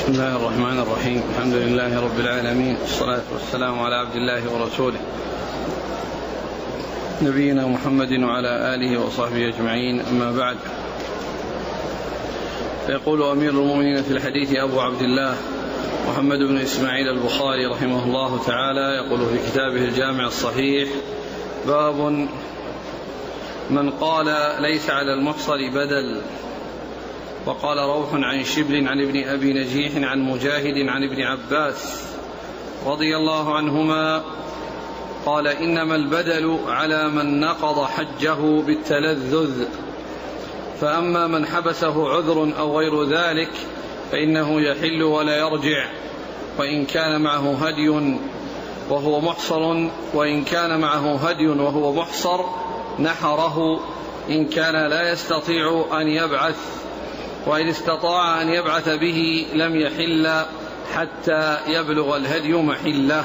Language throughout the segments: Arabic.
بسم الله الرحمن الرحيم. الحمد لله رب العالمين، والصلاة والسلام على عبد الله ورسوله نبينا محمد وعلى آله وصحبه أجمعين، أما بعد. فيقول أمير المؤمنين في الحديث أبو عبد الله محمد بن إسماعيل البخاري رحمه الله تعالى، يقول في كتابه الجامع الصحيح: باب من قال ليس على المحصر بدل. وقال روح عن شبل عن ابن أبي نجيح عن مجاهد عن ابن عباس رضي الله عنهما قال: إنما البدل على من نقض حجه بالتلذذ، فأما من حبسه عذر أو غير ذلك فإنه يحل ولا يرجع، وإن كان معه هدي وهو محصر، وإن كان معه هدي وهو محصر نحره إن كان لا يستطيع أن يبعث، وإن استطاع أن يبعث به لم يحل حتى يبلغ الهدي محله.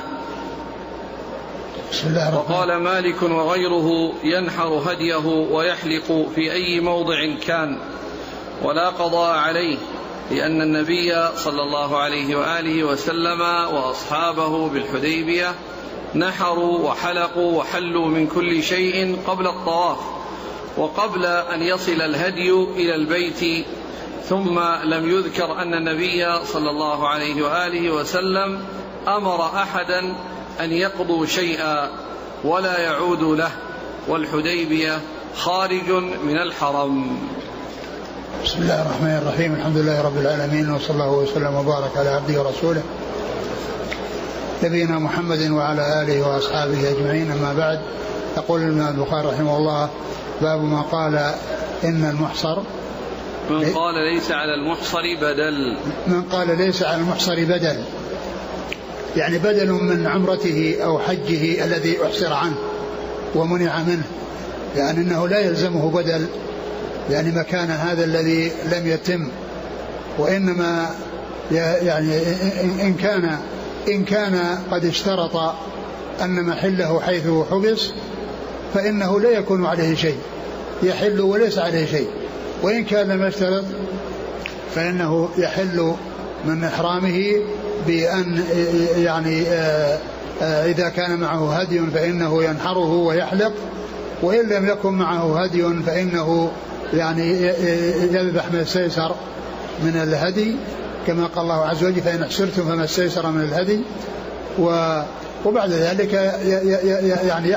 وقال مالك وغيره: ينحر هديه ويحلق في أي موضع كان ولا قضاء عليه، لأن النبي صلى الله عليه وآله وسلم وأصحابه بالحديبية نحروا وحلقوا وحلوا من كل شيء قبل الطواف وقبل أن يصل الهدي إلى البيت، ثم لم يذكر أن النبي صلى الله عليه وآله وسلم أمر أحدا أن يقضوا شيئا ولا يعود له، والحديبية خارج من الحرم. بسم الله الرحمن الرحيم. الحمد لله رب العالمين، وصلى الله وسلم وبارك على عبده ورسوله نبينا محمد وعلى آله وأصحابه أجمعين، أما بعد. يقول الإمام البخاري رحمه الله: باب ما قال إن المحصر من قال ليس على المحصر بدل. من قال ليس على المحصر بدل، يعني بدل من عمرته أو حجه الذي أحصر عنه ومنع منه، يعني أنه لا يلزمه بدل، يعني مكان هذا الذي لم يتم، وإنما يعني إن كان قد اشترط أن محله حيث حبس فإنه لا يكون عليه شيء، يحل وليس عليه شيء. وإن كان لم يشترط فإنه يحل من إحرامه بأن يعني إذا كان معه هدي فإنه ينحره ويحلق، وإن لم يكن معه هدي فإنه يعني يذبح ما استيسر من الهدي، كما قال الله عز وجل: فإن احصرتم فما استيسر من الهدي. وبعد ذلك يعني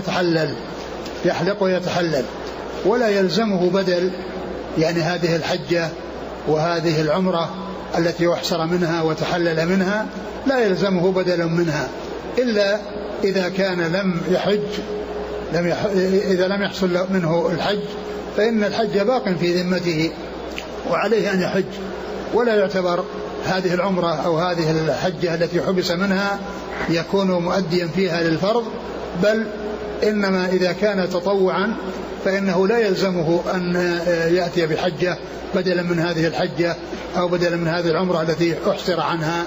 يحلق ويتحلل، ولا يلزمه بدل، يعني هذه الحجة وهذه العمرة التي احصر منها وتحلل منها لا يلزمه بدل منها، إلا إذا كان لم يحج، إذا لم يحصل منه الحج فإن الحج باق في ذمته وعليه أن يحج، ولا يعتبر هذه العمرة أو هذه الحجة التي حبس منها يكون مؤديا فيها للفرض، بل إنما إذا كان تطوعا فإنه لا يلزمه أن يأتي بحجة بدلا من هذه الحجة أو بدلا من هذه العمرة التي أحصر عنها،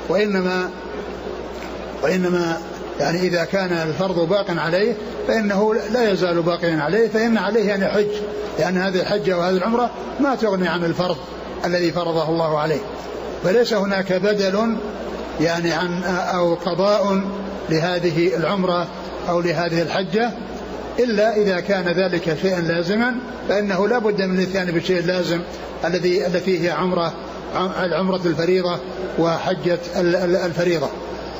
وإنما يعني إذا كان الفرض باق عليه فإنه لا يزال باقيا عليه، فإن عليه أن يحج، لأن هذه الحجة وهذه العمرة ما تغني عن الفرض الذي فرضه الله عليه. فليس هناك بدل يعني عن أو قضاء لهذه العمرة أو لهذه الحجة، إلا إذا كان ذلك شيئا لازما، فإنه لا بد من الاتيان بالشيء اللازم التي هي العمرة الفريضة وحجة الفريضة.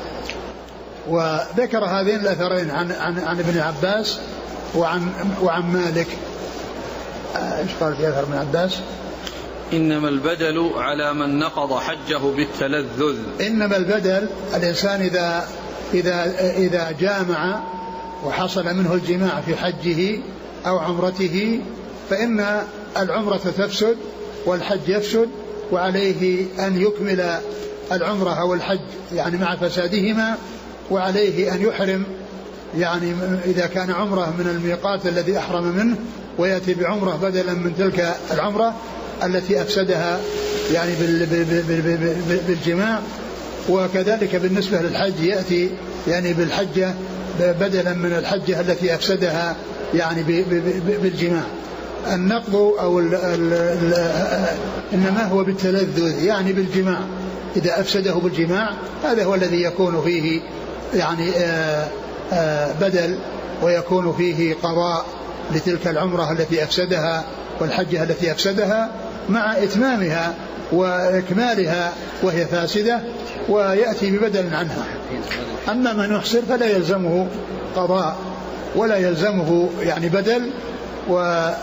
وذكر هذين الأثرين عن ابن عباس وعن مالك. ايش قال في أثر ابن عباس؟ إنما البدل على من نقض حجه بالتلذذ. إنما البدل الإنسان إذا جامع وحصل منه الجماع في حجه أو عمرته فإن العمرة تفسد والحج يفسد، وعليه أن يكمل العمرة أو الحج يعني مع فسادهما، وعليه أن يحرم يعني إذا كان عمرة من الميقات الذي أحرم منه ويأتي بعمرة بدلا من تلك العمرة التي أفسدها يعني بالجماع. وكذلك بالنسبة للحج يأتي يعني بالحجة بدلا من الحجة التي أفسدها يعني بالجماع. النقض أو إنما هو بالتلذذ يعني بالجماع، إذا أفسده بالجماع هذا هو الذي يكون فيه يعني بدل، ويكون فيه قضاء لتلك العمرة التي أفسدها والحجة التي أفسدها مع إتمامها وإكمالها وهي فاسدة، ويأتي ببدل عنها. أما من يحصر فلا يلزمه قضاء ولا يلزمه يعني بدل، و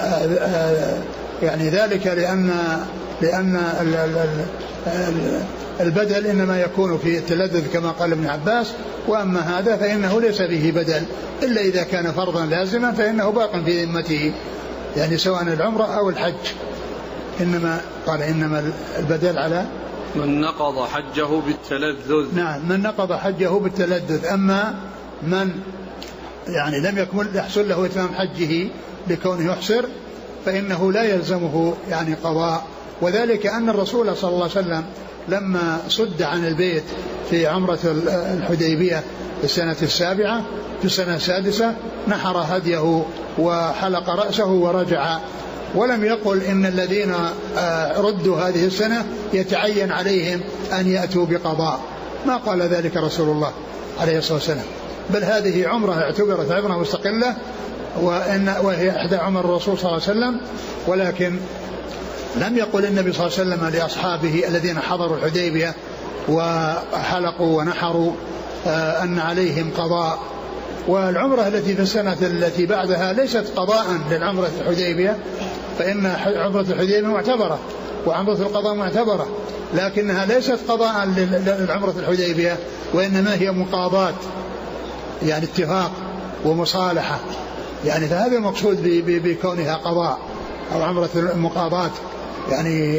يعني ذلك لأن البدل إنما يكون في التلذذ كما قال ابن عباس، وأما هذا فإنه ليس به بدل إلا إذا كان فرضا لازما فإنه باق في ذمته، يعني سواء العمرة أو الحج. إنما قال إنما البدل على من نقض حجه بالتلذذ. نعم، من نقض حجه بالتلذذ. أما من يعني لم يكمل يحصل له إتمام حجه لكونه يحصر فإنه لا يلزمه يعني قضاء. وذلك أن الرسول صلى الله عليه وسلم لما صد عن البيت في عمرة الحديبية في السنة السابعة في السنة السادسة نحر هديه وحلق رأسه ورجع، ولم يقل إن الذين ردوا هذه السنة يتعين عليهم أن يأتوا بقضاء، ما قال ذلك رسول الله عليه الصلاة والسلام، بل هذه عمرة اعتبرت عمرة مستقلة وهي إحدى عمر الرسول صلى الله عليه وسلم. ولكن لم يقل النبي صلى الله عليه وسلم لأصحابه الذين حضروا الحديبية وحلقوا ونحروا أن عليهم قضاء. والعمرة التي في السنة التي بعدها ليست قضاء للعمرة الحديبية، فإن عمرة الحديبية معتبرة وعمرة القضاء معتبرة، لكنها ليست قضاء للعمرة الحديبية، وإنما هي مقاضاة يعني اتفاق ومصالحة، يعني فهذا المقصود بكونها قضاء أو عمرة المقاضاة. يعني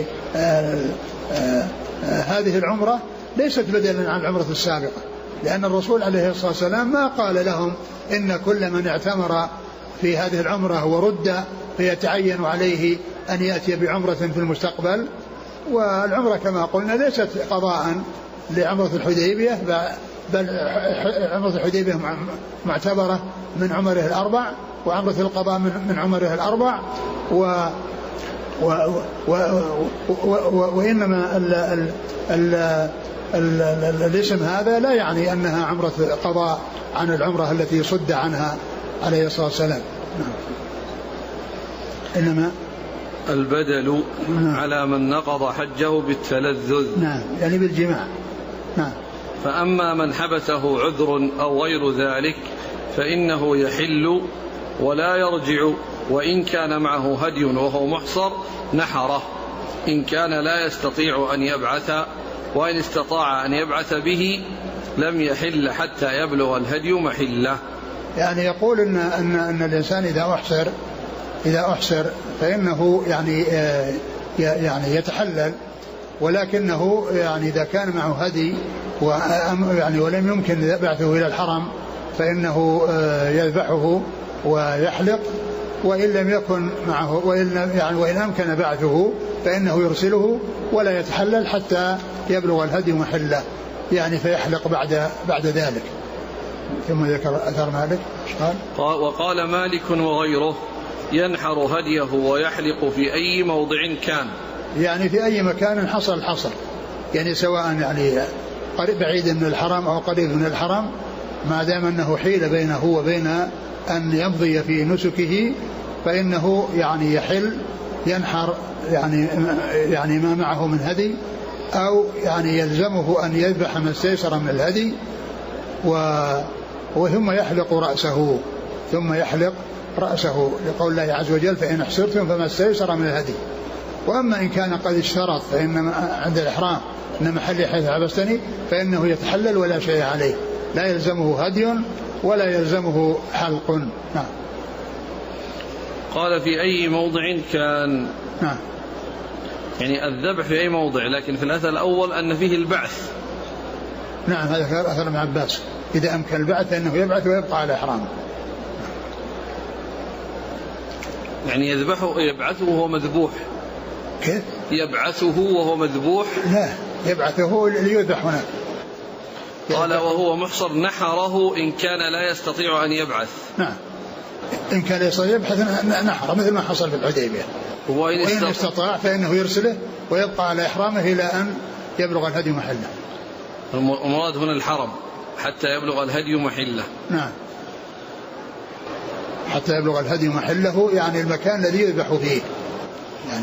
هذه العمرة ليست بدلا عن العمرة السابقة، لأن الرسول عليه الصلاة والسلام ما قال لهم إن كل من اعتمر في هذه العمرة ورد فيتعين عليه أن يأتي بعمرة في المستقبل. والعمرة كما قلنا ليست قضاء لعمرة الحديبية، بل عمرة الحديبية معتبرة من عمره الأربع، وعمرة القضاء من عمره الأربع، وإنما الاسم هذا لا يعني أنها عمرة قضاء عن العمرة التي صد عنها عليه الصلاة والسلام. إنما البدل على من نقض حجه بالتلذذ. نعم، يعني بالجماع. نعم. فأما من حبسه عذر أو غير ذلك فإنه يحل ولا يرجع، وإن كان معه هدي وهو محصر نحره إن كان لا يستطيع أن يبعث، وإن استطاع أن يبعث به لم يحل حتى يبلغ الهدي محله. يعني يقول أن الإنسان إذا أحصر فإنه يعني يتحلل، ولكنه يعني إذا كان معه هدي يعني ولم يمكن بعثه إلى الحرم فإنه يذبحه ويحلق، وإن لم يكن معه وإن أمكن بعثه فإنه يرسله ولا يتحلل حتى يبلغ الهدي محله، يعني فيحلق بعد ذلك. ثم ذكر أثر مالك وقال مالك وغيره ينحر هديه ويحلق في أي موضع كان، يعني في أي مكان حصل، يعني سواء يعني قريب بعيد من الحرم أو قريب من الحرم، ما دام أنه حيل بينه وبين أن يمضي في نسكه فإنه يعني يحل ينحر يعني ما معه من هدي، أو يعني يلزمه أن يذبح ما استيسر من الهدي، وثم يحلق رأسه لقول الله عز وجل فإن احصرتم فما استيسر من الهدي. وأما إن كان قد اشترط فإن عند الإحرام إن محلي حيث حبستني فإنه يتحلل ولا شيء عليه، لا يلزمه هدي ولا يلزمه حلق. نعم. قال في أي موضع كان. نعم. يعني الذبح في أي موضع، لكن في الأثر الأول أن فيه البعث. نعم، هذا أثر ابن عباس، إذا أمكن البعث فإنه يبعث ويبقى على إحرامه. يعني يبعثه وهو مذبوح. كيف؟ يبعثه وهو مذبوح؟ لا، يبعثه ليذبح هناك. قال وهو محصر نحره إن كان لا يستطيع أن يبعث. نعم، إن كان يستطيع يبحث نحره مثل ما حصل في الحديبية. وإن استطاع فإنه يرسله ويبقى على إحرامه إلى أن يبلغ الهدي محله. المراد هنا الحرم حتى يبلغ الهدي محله. نعم، حتى يبلغ الهدي محله يعني المكان الذي يذبح فيه يعني.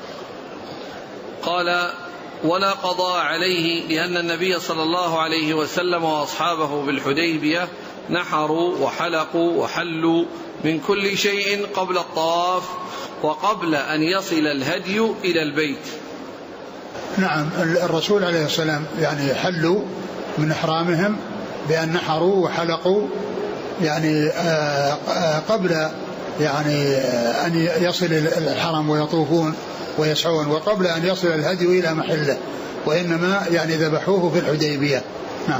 قال ولا قضاء عليه لأن النبي صلى الله عليه وسلم وأصحابه بالحديبية نحروا وحلقوا وحلوا من كل شيء قبل الطواف وقبل أن يصل الهدي إلى البيت. نعم، الرسول عليه السلام يعني حلوا من إحرامهم بأن نحروا وحلقوا يعني قبل يعني أن يصل الحرم ويطوفون ويسعون، وقبل أن يصل الهدي إلى محله، وإنما يعني ذبحوه في الحديبية. نعم.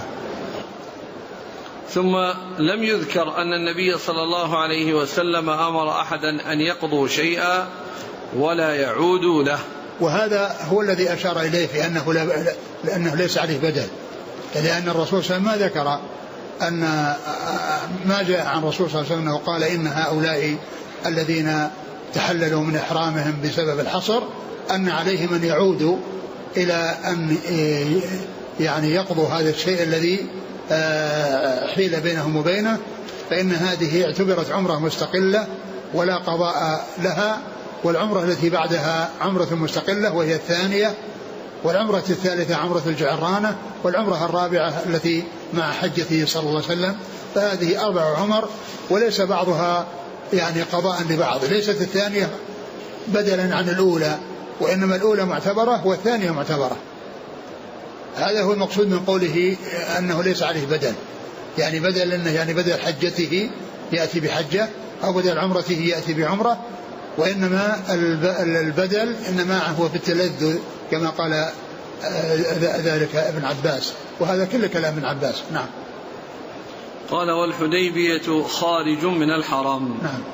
ثم لم يذكر أن النبي صلى الله عليه وسلم أمر أحدا أن يقضوا شيئا ولا يعودوا له، وهذا هو الذي أشار إليه في أنه ليس عليه بدل، لأن الرسول صلى الله عليه وسلم ما ذكر أن ما جاء عن الرسول صلى الله عليه وسلم أنه قال إن هؤلاء الذين تحللوا من إحرامهم بسبب الحصر أن عليهم أن يعودوا إلى أن يعني يقضوا هذا الشيء الذي حيل بينهم وبينه، فإن هذه اعتبرت عمرة مستقلة ولا قضاء لها، والعمرة التي بعدها عمرة مستقلة وهي الثانية، والعمرة الثالثة عمرة الجعرانة، والعمرة الرابعة التي مع حجته صلى الله عليه وسلم. فهذه 4 عمر وليس بعضها يعني قضاء لبعض، ليست الثانية بدلا عن الأولى، وإنما الأولى معتبرة والثانية معتبرة. هذا هو المقصود من قوله أنه ليس عليه بدل، يعني بدل أنه يعني بدل حجته يأتي بحجة أو بدل عمرته يأتي بعمرة، وإنما البدل إنما هو في التلذذ كما قال ذلك ابن عباس، وهذا كل كلام ابن عباس. نعم. قال والحديبية خارج من الحرم. نعم.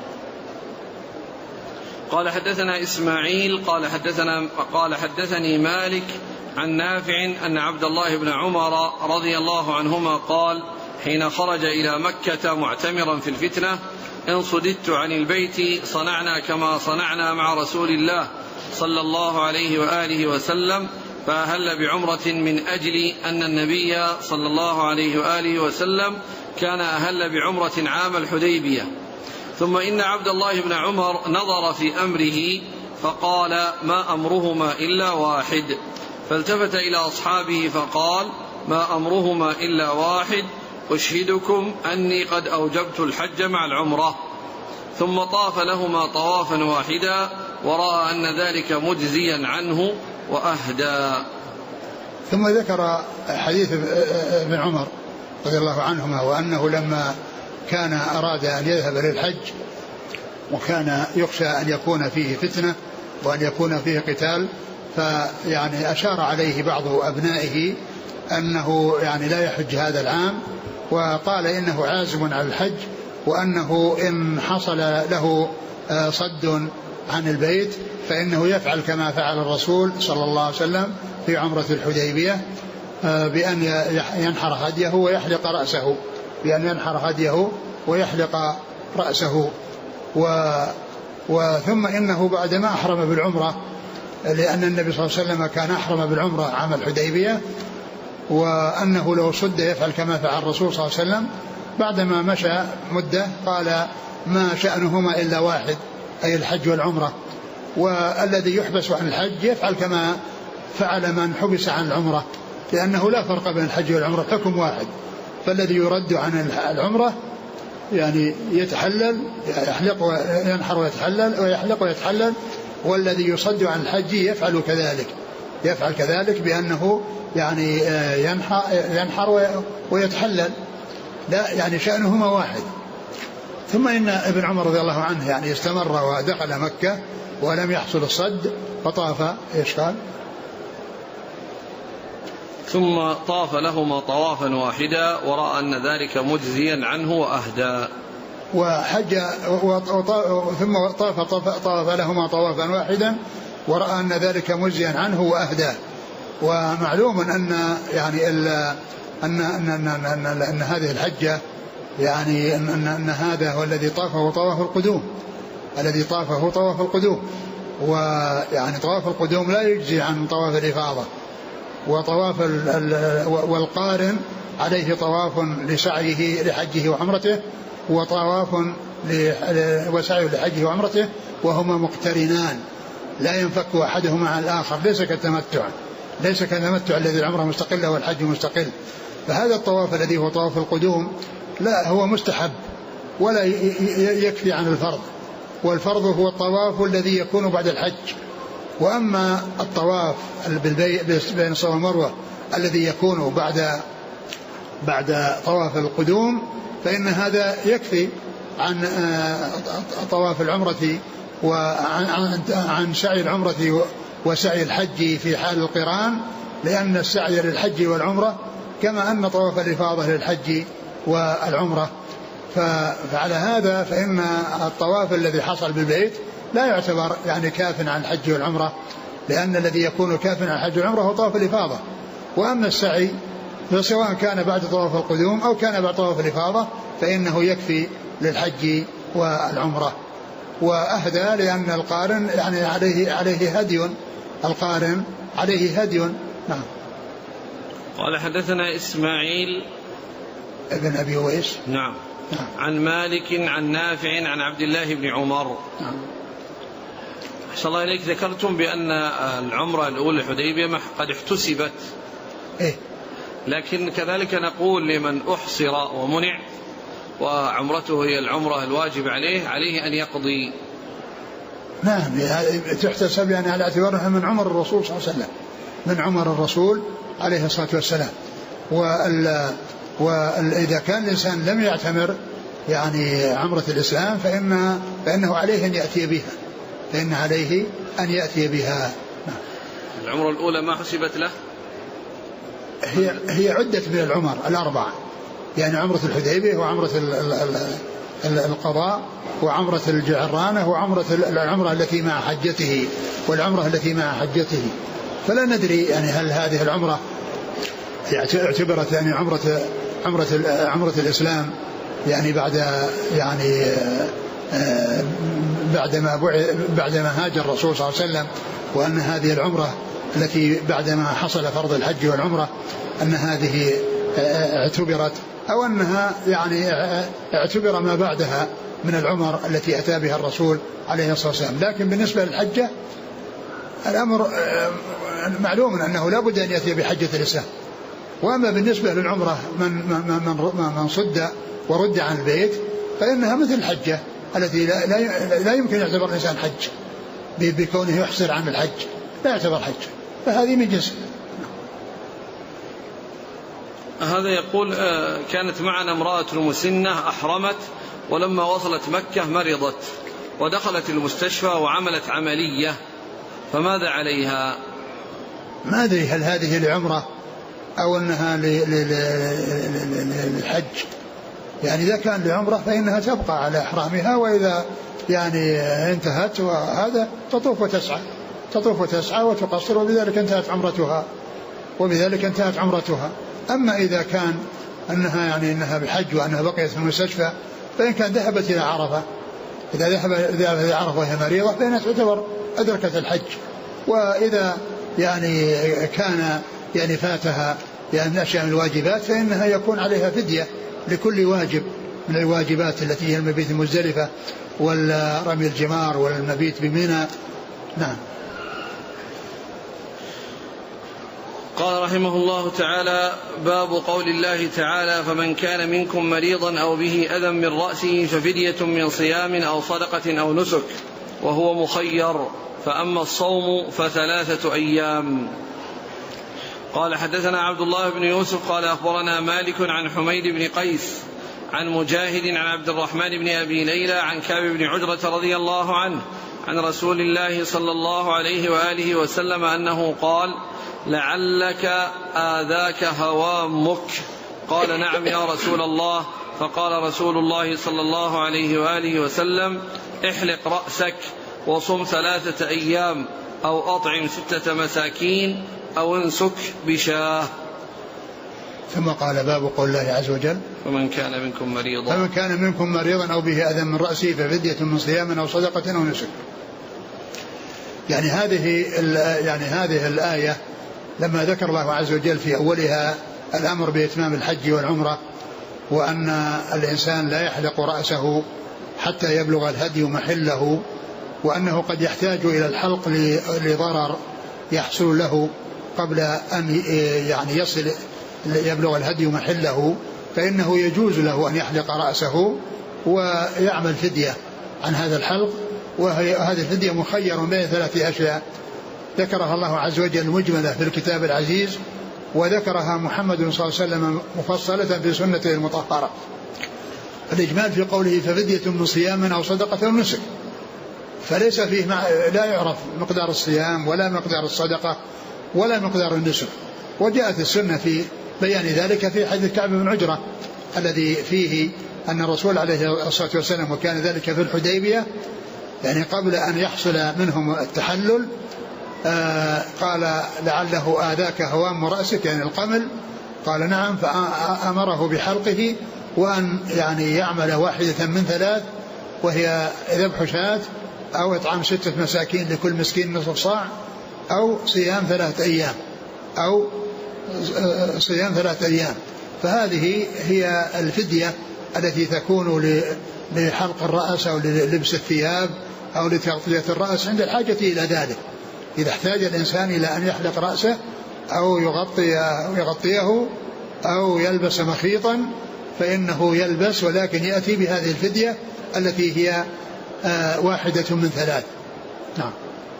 قال حدثنا إسماعيل قال حدثني مالك عن نافع أن عبد الله بن عمر رضي الله عنهما قال حين خرج إلى مكة معتمرا في الفتنة إن صددت عن البيت صنعنا كما صنعنا مع رسول الله صلى الله عليه وآله وسلم، فأهل بعمرة من أجل أن النبي صلى الله عليه وآله وسلم كان أهل بعمرة عام الحديبية. ثم إن عبد الله بن عمر نظر في أمره فقال ما أمرهما إلا واحد، فالتفت إلى أصحابه فقال ما أمرهما إلا واحد، أشهدكم أني قد أوجبت الحج مع العمرة. ثم طاف لهما طوافا واحدا ورأى أن ذلك مجزيا عنه وأهدى. ثم ذكر حديث ابن عمر رضي الله عنهما، وأنه لما كان أراد أن يذهب للحج وكان يخشى أن يكون فيه فتنة وأن يكون فيه قتال، فيعني أشار عليه بعض أبنائه أنه يعني لا يحج هذا العام، وقال إنه عازم على الحج، وأنه إن حصل له صد عن البيت فإنه يفعل كما فعل الرسول صلى الله عليه وسلم في عمرة الحديبية بأن ينحر هديه ويحلق رأسه، بأن ينحر هديه ويحلق رأسه. وثم إنه بعدما أحرم بالعمرة، لأن النبي صلى الله عليه وسلم كان أحرم بالعمرة عام الحديبية، وأنه لو صد يفعل كما فعل الرسول صلى الله عليه وسلم. بعدما مشى مدة قال ما شأنهما إلا واحد، أي الحج والعمرة، والذي يحبس عن الحج يفعل كما فعل من حبس عن العمرة، لأنه لا فرق بين الحج والعمرة، حكم واحد. فالذي يرد عن العمرة يعني يتحلل يحلق وينحر ويتحلل ويحلق ويتحلل، والذي يصد عن الحج يفعل كذلك بأنه يعني ينحر ويتحلل، لا يعني شأنهما واحد. ثم إن ابن عمر رضي الله عنه يعني استمر ودخل مكة ولم يحصل الصد فطاف. إيش قال؟ ثم طاف لهما طوافا واحدا ورأى أن ذلك مجزيا عنه وأهدى. وحج ثم طاف لهما طوافا واحدا ورأى أن ذلك مجزيا عنه وأهدى. ومعلوم أن يعني أن هذه الحجة يعني أن هذا هو الذي طافه طواف القدوم، ويعني طواف القدوم لا يجزي عن طواف الإفاضة، وطواف والقارن عليه طواف لسعيه لحجه وعمرته، وطواف وسعيه لحجه وعمرته، وهما مقترنان لا ينفك أحدهما عن الآخر، ليس كالتمتع الذي العمرة مستقلة والحج مستقل. فهذا الطواف الذي هو طواف القدوم لا هو مستحب ولا يكفي عن الفرض، والفرض هو الطواف الذي يكون بعد الحج. وأما الطواف بين الصفا والمروة الذي يكون بعد طواف القدوم فإن هذا يكفي عن طواف العمرة وعن سعي العمرة وسعي الحج في حال القران، لأن السعي للحج والعمرة كما أن طواف الإفاضة للحج والعمرة. فعلى هذا فإن الطواف الذي حصل بالبيت لا يعتبر يعني كاف عن الحج والعمرة، لأن الذي يكون كاف عن الحج والعمرة هو طواف الإفاضة. وأما السعي فسواء كان بعد طواف القدوم أو كان بعد طواف الإفاضة فإنه يكفي للحج والعمرة. وأهدى لأن القارن يعني عليه هدي، القارن عليه هدي. نعم. قال حدثنا إسماعيل ابن أبي ويس نعم عن مالك عن نافع عن عبد الله بن عمر. نعم. أحسن الله إليك، ذكرتم بأن العمرة الأولى الحديبية قد احتسبت، لكن كذلك نقول لمن أحصر ومنع وعمرته هي العمرة الواجب عليه أن يقضي. نعم تحتسب يعني على اعتبارها من عمر الرسول صلى الله عليه وسلم، من عمر الرسول عليه الصلاة والسلام. وإذا كان الإنسان لم يعتمر يعني عمرة الإسلام فإنه عليه أن يأتي بها، فإن عليه أن يأتي بها. العمرة الأولى ما حسبت له، هي عدة من العمر الأربعة، يعني عمرة الحديبية وعمرة القضاء وعمرة الجعرانة وعمرة العمرة التي مع حجته والعمرة التي مع حجته. فلا ندري يعني هل هذه العمرة اعتبرت يعني عمرة الإسلام يعني بعدما هاجر الرسول صلى الله عليه وسلم، وأن هذه العمرة التي بعدما حصل فرض الحج والعمرة أن هذه اعتبرت، أو أنها يعني اعتبر ما بعدها من العمر التي أتى بها الرسول عليه الصلاة والسلام. لكن بالنسبة للحجة الأمر معلوم أنه لا بد أن يأتي بحجة الإسلام. وأما بالنسبة للعمرة من صد ورد عن البيت فإنها مثل الحجة التي لا يمكن يعتبر الإنسان حج بكونه يحصر عن الحج، لا يعتبر حج، فهذه من جنس. هذا يقول كانت معنا امرأة مسنة أحرمت، ولما وصلت مكة مرضت ودخلت المستشفى وعملت عملية، فماذا عليها؟ ما أدري هل هذه لعمرة أو أنها للحج. يعني إذا كان لعمرة فإنها تبقى على إحرامها، وإذا يعني انتهت وهذا تطوف وتسعى وتقصر، وبذلك انتهت عمرتها. أما إذا كان أنها يعني أنها بحج وأنها بقيت في المستشفى، فإن كان ذهبت إلى عرفة، إذا ذهبت إلى عرفة وهي مريضة فإنها تعتبر أدركت الحج. وإذا يعني كان يعني فاتها يعني أشياء من الواجبات فإنها يكون عليها فدية لكل واجب من الواجبات التي هي المبيت المزدلفة والرمي الجمار والمبيت بمنى. نعم. قال رحمه الله تعالى: باب قول الله تعالى: فمن كان منكم مريضا أو به أذى من رأسه ففدية من صيام أو صدقة أو نسك، وهو مخير، فأما الصوم ف3 أيام. قال حدثنا عبد الله بن يوسف قال أخبرنا مالك عن حميد بن قيس عن مجاهد عن عبد الرحمن بن أبي ليلى عن كعب بن عجرة رضي الله عنه عن رسول الله صلى الله عليه وآله وسلم أنه قال: لعلك آذاك هوامك. قال: نعم يا رسول الله. فقال رسول الله صلى الله عليه وآله وسلم: احلق رأسك وصم 3 أيام أو أطعم 6 مساكين أو انسك بشاه. ثم قال: باب قول الله عز وجل: فمن كان منكم مريضا أو به أذى من رأسه ففدية من صيام أو صدقة أو نسك. يعني هذه الآية لما ذكر الله عز وجل في أولها الأمر بإتمام الحج والعمرة، وأن الإنسان لا يحلق رأسه حتى يبلغ الهدي محله، وأنه قد يحتاج إلى الحلق لضرر يحصل له قبل أن يعني يبلغ الهدي محله، فإنه يجوز له أن يحلق رأسه ويعمل فدية عن هذا الحلق. وهذه الفدية مخير بين 3 أشياء ذكرها الله عز وجل مجملة في الكتاب العزيز، وذكرها محمد صلى الله عليه وسلم مفصلة في سنته المطهرة. الإجمال في قوله ففدية من صيام أو صدقة أو نسك، فليس فيه لا يعرف مقدار الصيام ولا مقدار الصدقة ولا مقدار النسك. وجاءت السنة في بيان ذلك في حديث كعب بن عجرة الذي فيه أن الرسول عليه الصلاة والسلام، وكان ذلك في الحديبية يعني قبل أن يحصل منهم التحلل، قال لعله آذاك هوام رأسك يعني القمل، قال نعم، فأمره بحلقه وأن يعني يعمل واحدة من 3، وهي ذبح شاة أو إطعام 6 مساكين لكل مسكين نصف صاع، أو صيام 3 أيام، أو صيام 3 أيام. فهذه هي الفدية التي تكون لحلق الرأس أو للبس الثياب أو لتغطية الرأس عند الحاجة إلى ذلك. إذا احتاج الإنسان إلى أن يحلق رأسه أو يغطيه أو يلبس مخيطا فإنه يلبس، ولكن يأتي بهذه الفدية التي هي واحدة من 3. نعم.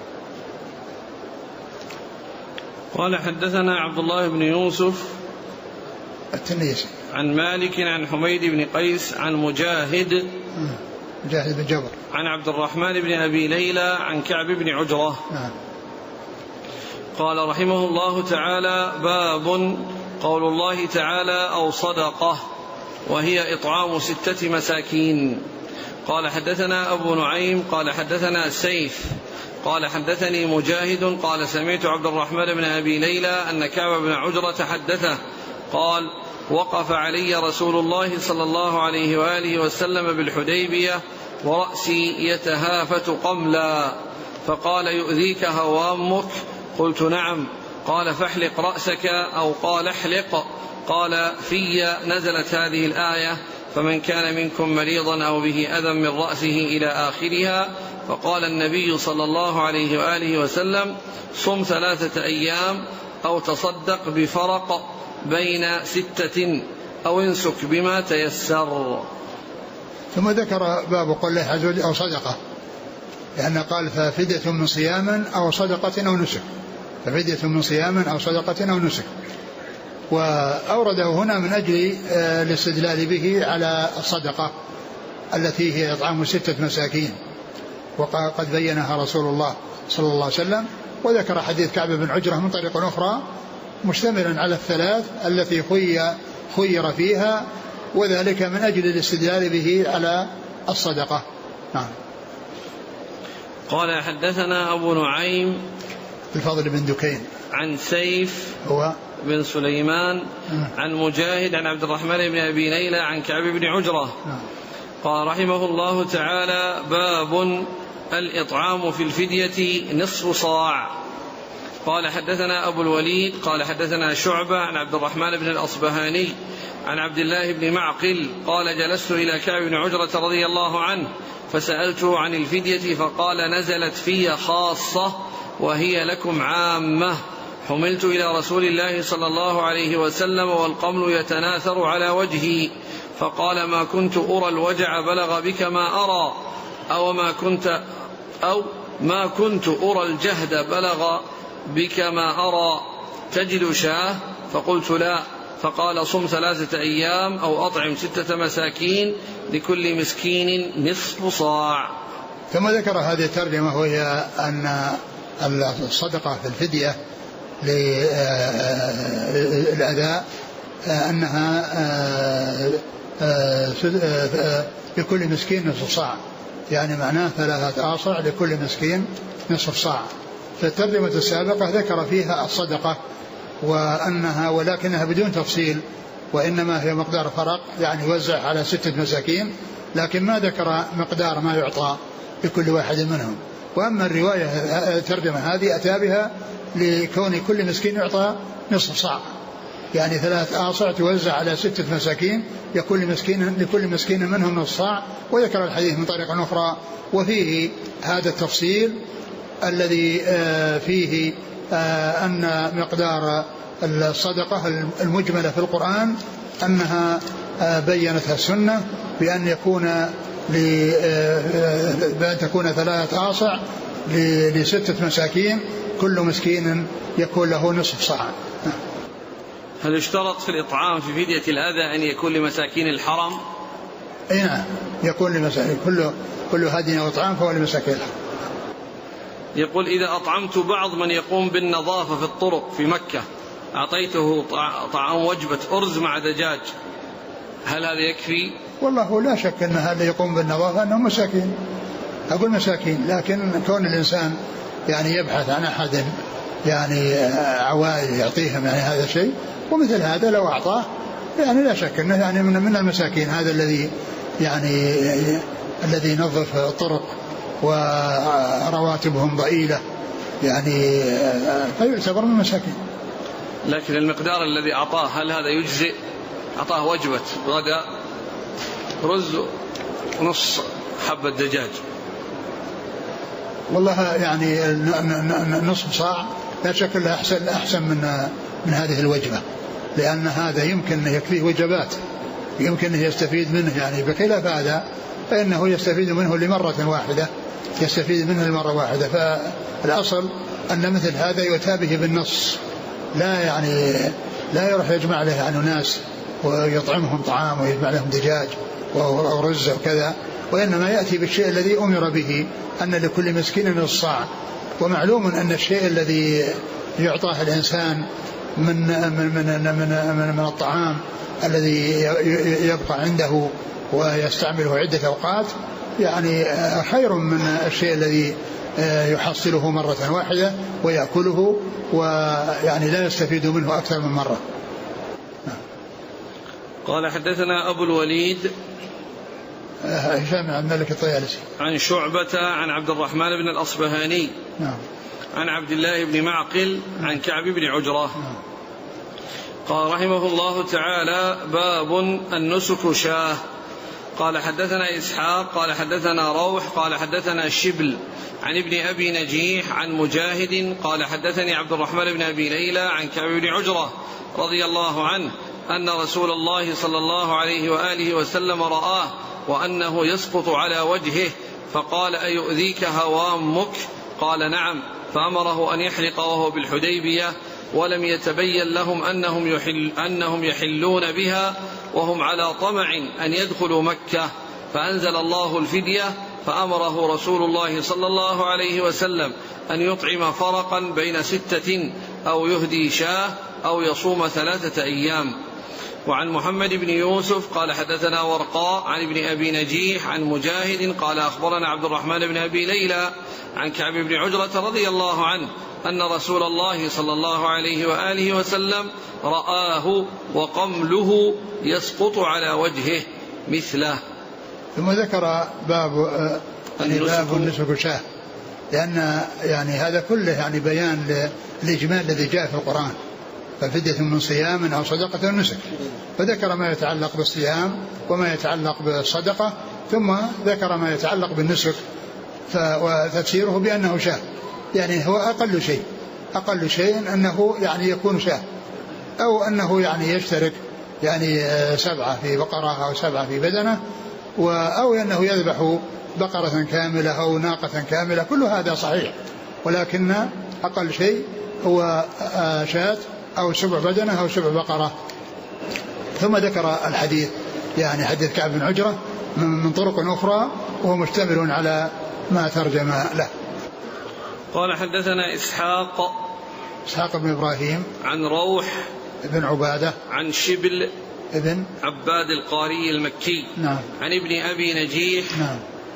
قال حدثنا عبد الله بن يوسف التنيسي عن مالك عن حميد بن قيس عن مجاهد بن جبر عن عبد الرحمن بن أبي ليلى عن كعب بن عجرة. نعم. قال رحمه الله تعالى باب قول الله تعالى أو صدقة وهي إطعام 6 مساكين. قال حدثنا أبو نعيم قال حدثنا سيف قال حدثني مجاهد قال سمعت عبد الرحمن بن أبي ليلى أن كعب بن عجرة حدثه قال وقف علي رسول الله صلى الله عليه وآله وسلم بالحديبية ورأسي يتهافت قملا، فقال يؤذيك هوامك؟ قلت نعم. قال فاحلق رأسك أو قال احلق. قال في نزلت هذه الآية فمن كان منكم مريضا أو به أذى من رأسه إلى آخرها. فقال النبي صلى الله عليه وآله وسلم صم 3 أيام أو تصدق بفرق بين 6 أو انسك بما تيسر. ثم ذكر باب قول الله عز وجل أو صدقة، لأن قال ففدية من صيام أو صدقة أو نسك، ففدية من صيام أو صدقة أو نسك، وأورده هنا من أجل الاستدلال به على الصدقة التي هي إطعام 6 مساكين، وقد بينها رسول الله صلى الله عليه وسلم. وذكر حديث كعب بن عجرة من طريق أخرى مشتملا على 3 التي خير فيها، وذلك من أجل الاستدلال به على الصدقة. نعم. قال حدثنا أبو نعيم الفضل بن دكين عن سيف هو بن سليمان عن مجاهد عن عبد الرحمن بن أبي ليلى عن كعب بن عجرة. قال رحمه الله تعالى باب الإطعام في الفدية نصف صاع. قال حدثنا أبو الوليد قال حدثنا شعبة عن عبد الرحمن بن الأصبهاني عن عبد الله بن معقل قال جلست إلى كعب بن عجرة رضي الله عنه فسألته عن الفدية فقال نزلت في خاصة وهي لكم عامة. حملت إلى رسول الله صلى الله عليه وسلم والقمل يتناثر على وجهي فقال ما كنت أرى الوجع بلغ بك ما أرى أو ما كنت أرى الجهد بلغ بك ما أرى تجد شاه؟ فقلت لا. فقال صم 3 أيام أو أطعم 6 مساكين لكل مسكين نصف صاع. ثم ذكر هذه الترجمة وهي أن الصدقة في الفدية للأداء أنها لكل مسكين نصف صاع، يعني معناه 3 آصع لكل مسكين نصف صاع. في الترجمة السابقة ذكر فيها الصدقة وأنها ولكنها بدون تفصيل، وإنما هي مقدار فرق يعني يوزع على 6 مساكين، لكن ما ذكر مقدار ما يعطى لكل واحد منهم. وأما الرواية الترجمة هذه أتى بها لكون كل مسكين يعطى نصف صاع، يعني 3 آصع توزع على 6 مساكين، لكل مسكين منهم نصف صاع. وذكر الحديث من طريق أخرى وفيه هذا التفصيل الذي فيه أن مقدار الصدقة المجملة في القرآن أنها بينتها السنة بأن تكون 3 آصع ل6 مساكين، كل مسكين يكون له نصف صاع. هل اشترط في الإطعام في فدية الأذى أن يكون لمساكين الحرم؟ أي نعم، يكون لمساكين، كل هدي وإطعام فهو لمساكين الحرم. يقول إذا أطعمت بعض من يقوم بالنظافة في الطرق في مكة أعطيته طعام وجبة أرز مع دجاج، هل هذا يكفي؟ والله لا شك أن هذا يقوم بالنظافة أنهم مساكين، أقول مساكين، لكن كون الإنسان يعني يبحث عن أحد يعني عوائل يعطيهم يعني هذا شيء، ومثل هذا لو أعطاه يعني لا شك أنه يعني من المساكين، هذا الذي ينظف الطرق ورواتبهم ضئيلة يعني فيعتبر من المساكين. لكن المقدار الذي أعطاه هل هذا يجزئ؟ أعطاه وجبة غدا رز ونص حبة دجاج، والله يعني نصف صاع لا شك انه احسن من هذه الوجبه، لان هذا يمكن يكفيه وجبات، يمكن يستفيد منه يعني، بخلاف هذا فانه يستفيد منه لمره واحده، لمره واحده. فالاصل ان مثل هذا يؤتى به بالنص، لا يروح يجمع له يعني ناس ويطعمهم طعام ويجمع لهم دجاج ورز وكذا، وإنما يأتي بالشيء الذي أمر به أن لكل مسكين نصف صاع. ومعلوم أن الشيء الذي يعطاه الإنسان من الطعام الذي يبقى عنده ويستعمله عدة أوقات يعني خير من الشيء الذي يحصله مرة واحدة ويأكله ويعني لا يستفيد منه أكثر من مرة. قال حدثنا أبو الوليد هشام بن عبد الملك الطيالسي عن شعبة عن عبد الرحمن بن الأصبهاني نعم. عن عبد الله بن معقل عن كعب بن عجرة نعم. قال رحمه الله تعالى باب النسك شاه. قال حدثنا إسحاق قال حدثنا روح قال حدثنا شبل عن ابن أبي نجيح عن مجاهد قال حدثني عبد الرحمن بن أبي ليلى عن كعب بن عجرة رضي الله عنه أن رسول الله صلى الله عليه وآله وسلم رآه وأنه يسقط على وجهه فقال أيؤذيك هوامك؟ قال نعم، فأمره أن يحلق وهو بالحديبية، ولم يتبين لهم أنهم يحلون بها وهم على طمع أن يدخلوا مكة، فأنزل الله الفدية، فأمره رسول الله صلى الله عليه وسلم أن يطعم فرقا بين 6 أو يهدي شاه أو يصوم 3 أيام. وعن محمد بن يوسف قال حدثنا ورقاء عن ابن أبي نجيح عن مجاهد قال أخبرنا عبد الرحمن بن أبي ليلى عن كعب بن عجرة رضي الله عنه أن رسول الله صلى الله عليه وآله وسلم رآه وقمله يسقط على وجهه مثله. ثم ذكر باب النسك شاه، لأن يعني هذا كله يعني بيان الإجمال الذي جاء في القرآن، ففدية من صيام أو صدقة النسك، فذكر ما يتعلق بالصيام وما يتعلق بالصدقة، ثم ذكر ما يتعلق بالنسك وتفسيره بأنه شاه، يعني هو أقل شيء أنه يعني يكون شاه، أو أنه يعني يشترك يعني 7 في بقرة أو 7 في بدنة، أو أنه يذبح بقرة كاملة أو ناقة كاملة، كل هذا صحيح، ولكن أقل شيء هو شاة أو 7 بدنة أو 7 بقرة. ثم ذكر الحديث يعني حديث كعب بن عجرة من طرق أخرى وهو مشتمل على ما ترجم له. قال حدثنا إسحاق بن إبراهيم عن روح ابن عبادة عن شبل ابن عباد القاري المكي نعم. عن ابن أبي نجيح نعم.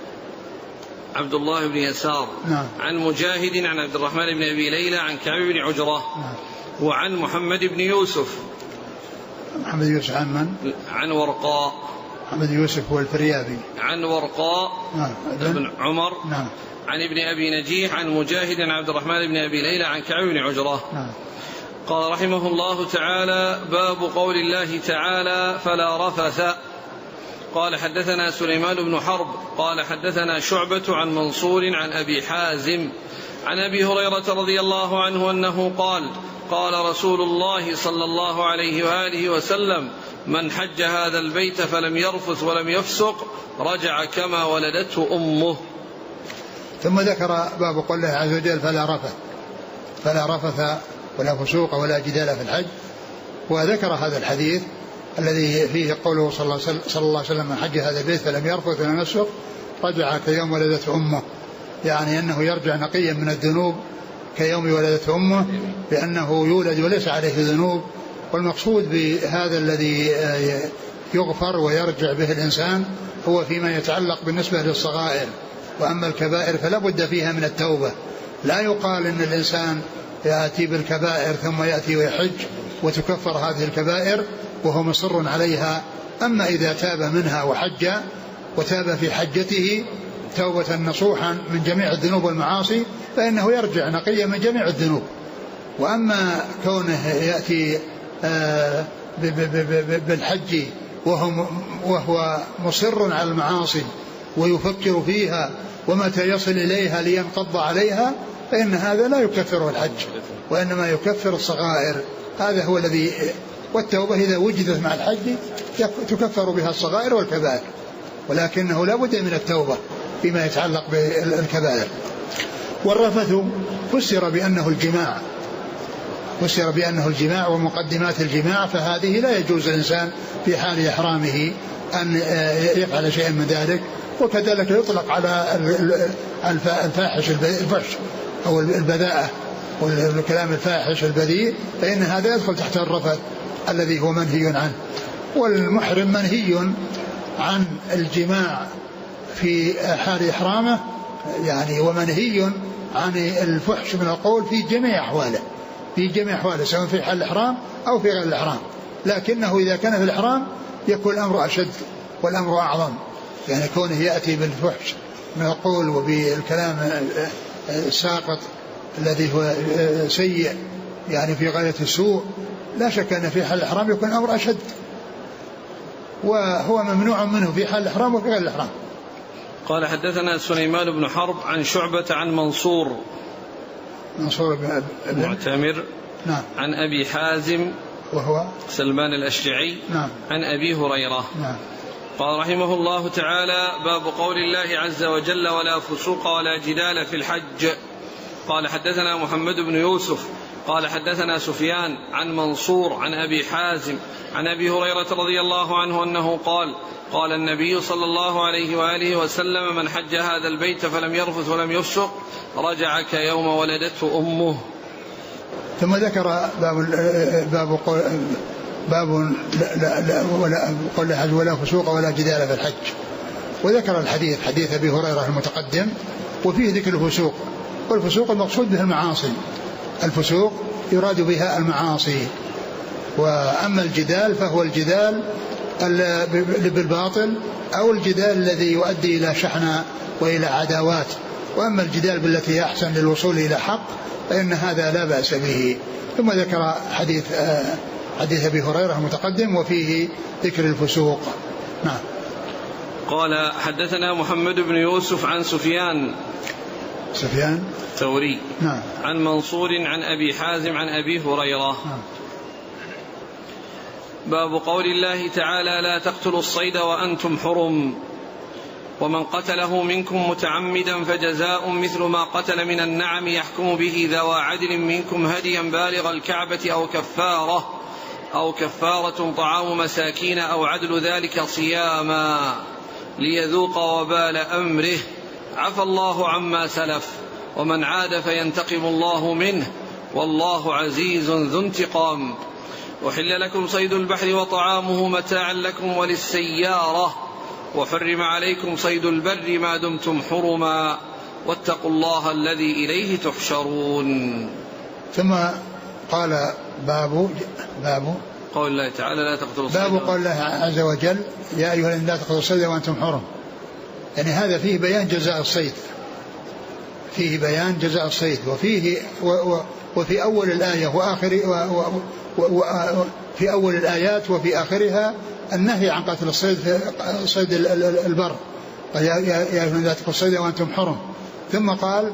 عبد الله بن يسار نعم. عن مجاهد عن عبد الرحمن بن أبي ليلى عن كعب بن عجرة نعم. وعن محمد بن يوسف عن من؟ عن ورقاء محمد يوسف هو الفريابي. عن ورقاء بن عمر عن ابن أبي نجيح عن مجاهد عن عبد الرحمن بن أبي ليلى عن كعب بن عجرة. قال رحمه الله تعالى: باب قول الله تعالى: فلا رفث. قال حدثنا سليمان بن حرب قال حدثنا شعبة عن منصور عن أبي حازم عن أبي هريرة رضي الله عنه أنه قال: قال رسول الله صلى الله عليه وآله وسلم: من حج هذا البيت فلم يرفث ولم يفسق رجع كما ولدته أمه. ثم ذكر باب قول الله عز وجل: فلا رفث ولا فسوق ولا جدال في الحج. وذكر هذا الحديث الذي فيه قوله صلى الله عليه وسلم: من حج هذا البيت فلم يرفث ولم يفسق رجع كيوم ولدته أمه، يعني أنه يرجع نقيا من الذنوب كيوم ولدته أمه، لأنه يولد وليس عليه ذنوب. والمقصود بهذا الذي يغفر ويرجع به الإنسان هو فيما يتعلق بالنسبة للصغائر، وأما الكبائر فلا بد فيها من التوبة. لا يقال إن الإنسان يأتي بالكبائر ثم يأتي ويحج وتكفر هذه الكبائر وهو مصر عليها. أما إذا تاب منها وحج وتاب في حجته توبة نصوحا من جميع الذنوب والمعاصي فإنه يرجع نقيا من جميع الذنوب. وأما كونه يأتي بالحج وهو مصر على المعاصي ويفكر فيها ومتى يصل إليها لينقض عليها فإن هذا لا يكفره الحج، وإنما يكفر الصغائر. هذا هو الذي، والتوبة إذا وجدت مع الحج تكفر بها الصغائر والكبائر، ولكنه لا بد من التوبة فيما يتعلق بالكبائر. والرفث فسر بأنه الجماع ومقدمات الجماع، فهذه لا يجوز الإنسان في حال إحرامه أن يفعل شيئا من ذلك. وكذلك يطلق على الفاحش الفحش أو البذاءة والكلام الفاحش البذيء، فإن هذا يدخل تحت الرفث الذي هو منهي عنه. والمحرم منهي عن الجماع في حال إحرامه، يعني ومنهي عن الفحش من القول في جميع أحواله سواء في حال الإحرام أو في غير الإحرام. لكنه إذا كان في الإحرام يكون الأمر أشد والأمر أعظم، يعني كونه يأتي بالفحش من القول وبالكلام الساقط الذي هو سيء يعني في غاية السوء، لا شك أن في حال الإحرام يكون الأمر أشد، وهو ممنوع منه في حال الإحرام وفي غير الإحرام. قال حدثنا سليمان بن حرب عن شعبة عن منصور بن معتمر عن أبي حازم وهو سلمان الأشجعي عن أبي هريرة. قال رحمه الله تعالى: باب قول الله عز وجل: ولا فسوق ولا جدال في الحج. قال حدثنا محمد بن يوسف قال حدثنا سفيان عن منصور عن أبي حازم عن أبي هريرة رضي الله عنه أنه قال: قال النبي صلى الله عليه وآله وسلم: من حج هذا البيت فلم يرفث ولم يفسق رجع كيوم ولدته أمه. ثم ذكر باب ولا فسوق ولا جدال في الحج، وذكر الحديث حديث أبي هريرة المتقدم وفيه ذكر الفسوق. والفسوق المقصود به المعاصي، الفسوق يراد بها المعاصي. وأما الجدال فهو الجدال بالباطل أو الجدال الذي يؤدي إلى شحنة وإلى عداوات. وأما الجدال بالتي أحسن للوصول إلى حق فإن هذا لا بأس به. ثم ذكر حديث أبي هريرة المتقدم وفيه ذكر الفسوق. قال حدثنا محمد بن يوسف عن سفيان ثوري عن منصور عن أبي حازم عن أبي هريرة. باب قول الله تعالى: لا تقتلوا الصيد وأنتم حرم، ومن قتله منكم متعمدا فجزاء مثل ما قتل من النعم يحكم به ذوى عدل منكم هديا بالغ الكعبة أو كفارة طعام مساكين أو عدل ذلك صياما ليذوق وبال أمره. عفى الله عما سلف، ومن عاد فينتقم الله منه، والله عزيز ذو انتقام. وحل لكم صيد البحر وطعامه متاعا لكم وللسيارة، وحرم عليكم صيد البر ما دمتم حرما، واتقوا الله الذي إليه تحشرون. ثم قال باب قول الله تعالى لا تقتلوا الصيد. باب قول الله عز وجل يا أيها الذين لا تقتلوا الصيد وأنتم حرم. يعني هذا فيه بيان جزاء الصيد، فيه بيان جزاء الصيد، وفي أول الآية في أول الآيات وفي آخرها النهي عن قتل الصيد في صيد البر، يا أيها الذين لا تقتلوا الصيد وأنتم حرم. ثم قال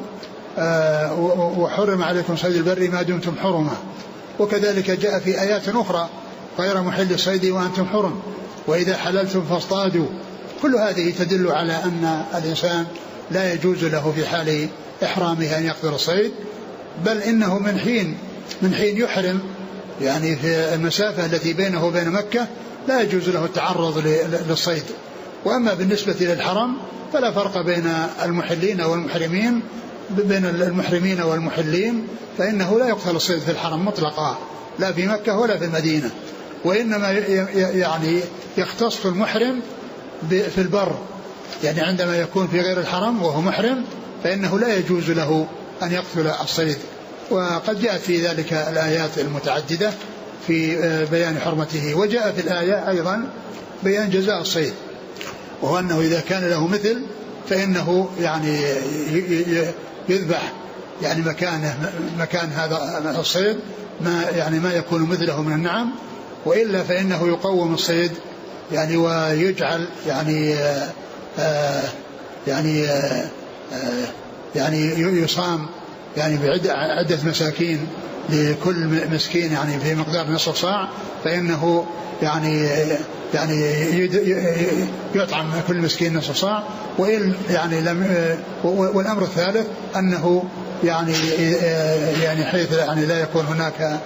وحرم عليكم صيد البر ما دمتم حرما. وكذلك جاء في آيات أخرى غير محل الصيد وأنتم حرم وإذا حللتم فاصطادوا. كل هذه تدل على أن الإنسان لا يجوز له في حال إحرامه أن يقتل الصيد، بل إنه من حين يحرم يعني في المسافة التي بينه وبين مكة لا يجوز له التعرض للصيد. وأما بالنسبة للحرم فلا فرق بين المحلين والمحرمين، بين المحرمين والمحلين، فإنه لا يقتل الصيد في الحرم مطلقا لا في مكة ولا في المدينة، وإنما يعني يختص المحرم في البر، يعني عندما يكون في غير الحرم وهو محرم فإنه لا يجوز له أن يقتل الصيد. وقد جاءت في ذلك الآيات المتعددة في بيان حرمته. وجاء في الآية أيضا بيان جزاء الصيد، وهو أنه إذا كان له مثل فإنه يعني يذبح يعني مكان هذا الصيد ما يكون مثله من النعم، وإلا فإنه يقوم الصيد يعني ويجعل يعني يصام يعني بعدة مساكين لكل مسكين يعني في مقدار نصف صاع، فإنه يعني يطعم كل مسكين نصف صاع. والأمر الثالث أنه يعني حيث يعني لا يكون هناك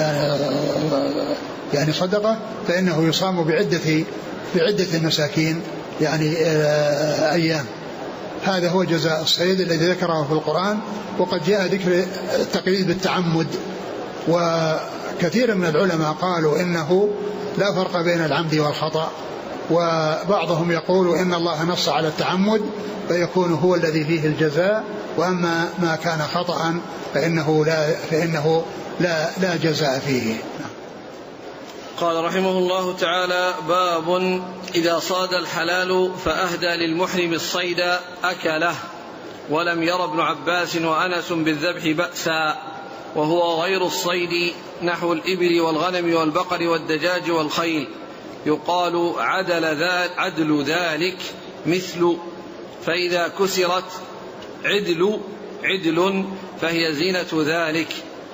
يعني صدقة فإنه يصام بعدة المساكين يعني أيام. هذا هو جزاء الصيد الذي ذكره في القرآن. وقد جاء ذكر التقييد بالتعمد، وكثير من العلماء قالوا إنه لا فرق بين العمد والخطأ، وبعضهم يقول إن الله نص على التعمد فيكون هو الذي فيه الجزاء، وأما ما كان خطأ فإنه لا جزاء فيه. قال رحمه الله تعالى باب إذا صاد الحلال فأهدى للمحرم الصيد أكله ولم ير ابن عباس وأنس بالذبح بأسا وهو غير الصيد نحو الإبل والغنم والبقر والدجاج والخيل يقال عدل ذلك مثل فإذا كسرت عدل فهي زينة ذلك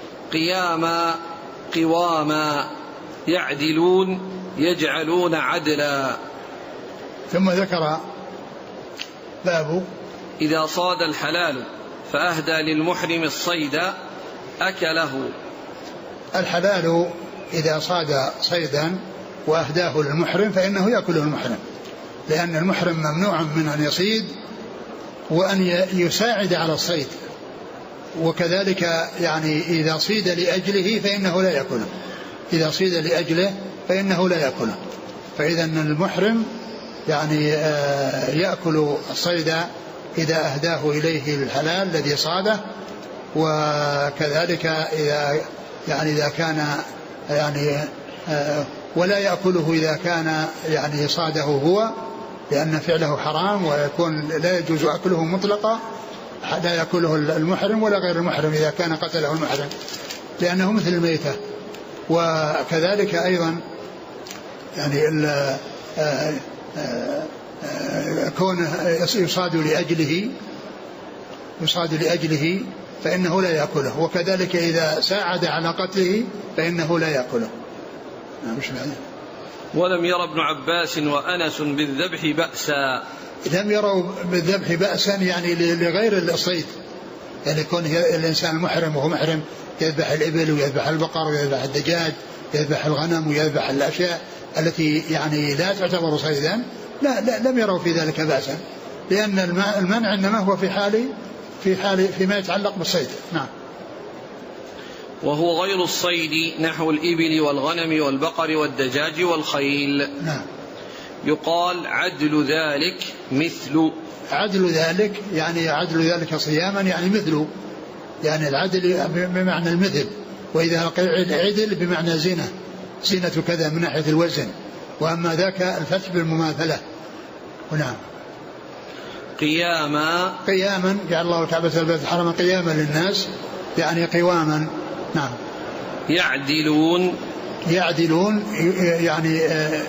قواما يعدلون يجعلون عدلا. ثم ذكر باب إذا صاد الحلال فأهدى للمحرم الصيد أكله. الحلال إذا صاد صيدا وأهداه للمحرم فإنه يأكله المحرم، لأن المحرم ممنوع من أن يصيد وأن يساعد على الصيد، وكذلك يعني إذا صيد لأجله فإنه لا يأكله، إذا صيد لأجله فإنه لا يأكله. فإذا المحرم يعني يأكل الصيد إذا أهداه إليه الحلال الذي صاده، وكذلك إذا كان يعني ولا يأكله إذا كان يعني صاده هو، لأن فعله حرام ويكون لا يجوز أكله مطلقا، لا يأكله المحرم ولا غير المحرم إذا كان قتله المحرم لأنه مثل الميتة. وكذلك أيضا يعني كونه يصاد لأجله فإنه لا يأكله، وكذلك إذا ساعد على قتله فإنه لا يأكله. ولم ير ابن عباس وأنس بالذبح بأسا. لم يروا بالذبح بأسا يعني لغير الصيد، يعني يكون الإنسان المحرم وهو محرم يذبح الإبل ويذبح البقر ويذبح الدجاج يذبح الغنم ويذبح الأشياء التي يعني لا تعتبر صيدا، لا لم يروا في ذلك بأسا، لأن المنع إنما هو في حال فيما يتعلق بالصيد. نعم. وهو غير الصيد نحو الإبل والغنم والبقر والدجاج والخيل. نعم. يقال عدل ذلك مثل. عدل ذلك يعني عدل ذلك صياما يعني مثله، يعني العدل بمعنى المثل، وإذا قيل عدل بمعنى زنا، زينة كذا من ناحية الوزن، وأما ذاك الفتح بالمماثلة. نعم. قياما جعل الله الكعبة البيت الحرام قياما للناس، يعني قواما. نعم. يعدلون يعني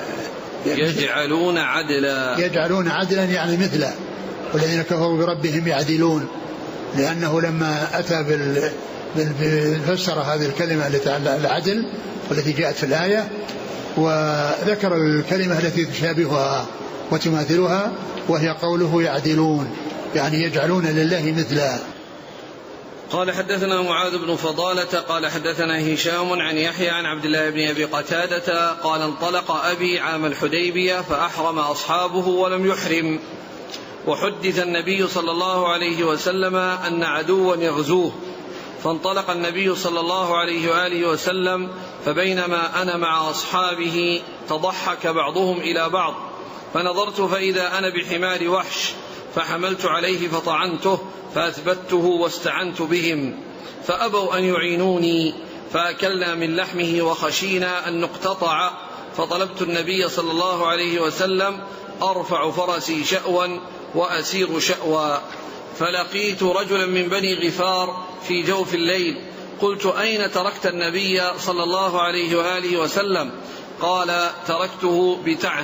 يجعلون عدلا يعني مثلا، والذين كفروا بربهم يعدلون، لأنه لما أتى فسر هذه الكلمة التي العدل والتي جاءت في الآية، وذكر الكلمة التي تشابهها وتماثلها، وهي قوله يعدلون، يعني يجعلون لله مثلا. قال حدثنا معاذ بن فضالة قال حدثنا هشام عن يحيى عن عبد الله بن أبي قتادة قال انطلق أبي عام الحديبية فأحرم أصحابه ولم يحرم، وحدث النبي صلى الله عليه وسلم أن عدوا يغزوه، فانطلق النبي صلى الله عليه وآله وسلم، فبينما أنا مع أصحابه تضحك بعضهم إلى بعض، فنظرت فإذا أنا بحمار وحش، فحملت عليه فطعنته فأثبته واستعنت بهم، فأبوا أن يعينوني، فأكلنا من لحمه وخشينا أن نقتطع، فطلبت النبي صلى الله عليه وسلم أرفع فرسي شأوا وأسير شأوا، فلقيت رجلا من بني غفار في جوف الليل، قلت أين تركت النبي صلى الله عليه وآله وسلم؟ قال تركته بتعن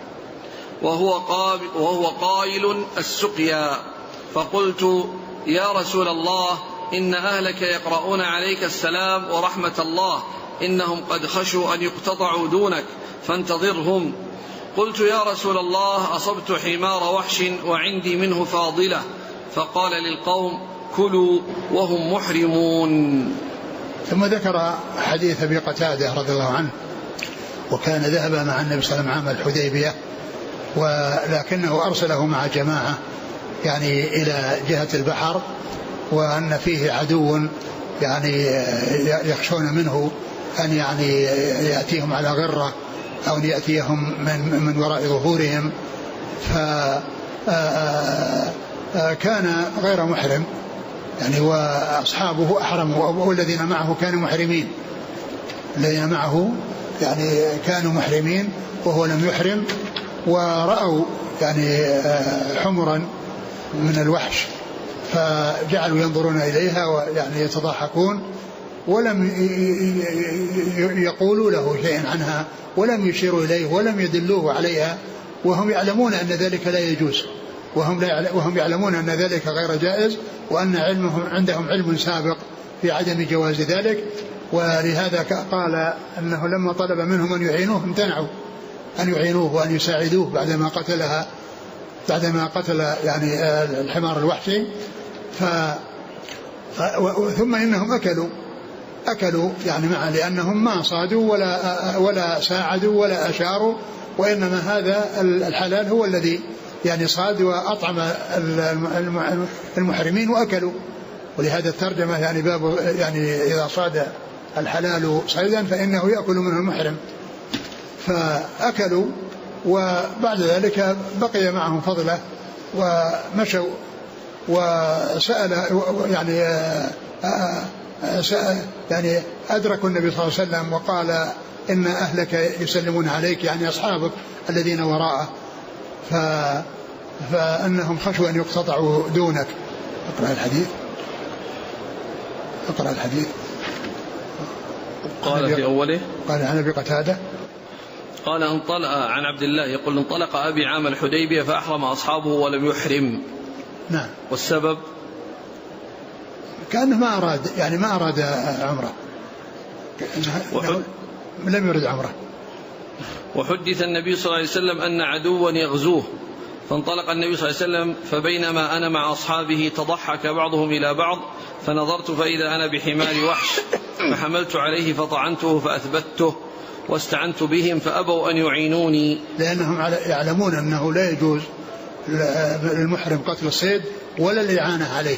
وهو قائل السقيا، فقلت يا رسول الله إن أهلك يقرؤون عليك السلام ورحمة الله، إنهم قد خشوا أن يقتطعوا دونك فانتظرهم. قلت يا رسول الله أصبت حمار وحش وعندي منه فاضلة، فقال للقوم كلوا وهم محرمون. ثم ذكر حديث أبي قتادة رضي الله عنه، وكان ذهب مع النبي صلى الله عليه وسلم عام الحديبية، ولكنه أرسله مع جماعة يعني إلى جهة البحر، وأن فيه عدو يعني يخشون منه أن يعني يأتيهم على غرة أو أن يأتيهم من وراء ظهورهم، فكان غير محرم يعني، وأصحابه أحرموا، والذين معه كانوا محرمين، الذين معه يعني كانوا محرمين وهو لم يحرم، ورأوا يعني حمرا من الوحش فجعلوا ينظرون إليها ويعني يتضاحكون، ولم يقولوا له شيئا عنها ولم يشيروا إليه ولم يدلوه عليها، وهم يعلمون أن ذلك لا يجوز، وهم يعلمون أن ذلك غير جائز، وأن عندهم علم سابق في عدم جواز ذلك. ولهذا قال أنه لما طلب منهم أن يعينوه امتنعوا أن يعينوه وأن يساعدوه بعدما قتل يعني الحمار الوحشي. ثم إنهم أكلوا يعني معه، لأنهم ما صادوا ولا ساعدوا ولا أشاروا، وإنما هذا الحلال هو الذي يعني صاد وأطعم المحرمين وأكلوا. ولهذا الترجمة يعني باب يعني إذا صاد الحلال صيدا فإنه يأكل منه المحرم، فأكلوا، وبعد ذلك بقي معهم فضله ومشوا، وسأل يعني أدركوا النبي صلى الله عليه وسلم وقال إن أهلك يسلمون عليك، يعني أصحابك الذين وراءه، فأنهم خشوا أن يقتطعوا دونك. اقرأ الحديث. قال في أوله قال عن أبي قتادة قال انطلق عن عبد الله يقول انطلق أبي عام الحديبية فأحرم أصحابه ولم يحرم. نعم. والسبب كأنه ما أراد عمره، لم يرد عمره. وحدث النبي صلى الله عليه وسلم أن عدوا يغزوه، فانطلق النبي صلى الله عليه وسلم، فبينما أنا مع أصحابه تضحك بعضهم إلى بعض، فنظرت فإذا أنا بحمار وحش، فحملت عليه فطعنته فأثبته واستعنت بهم، فأبوا أن يعينوني، لأنهم يعلمون أنه لا يجوز للمحرم قتل الصيد ولا الإعانة عليه.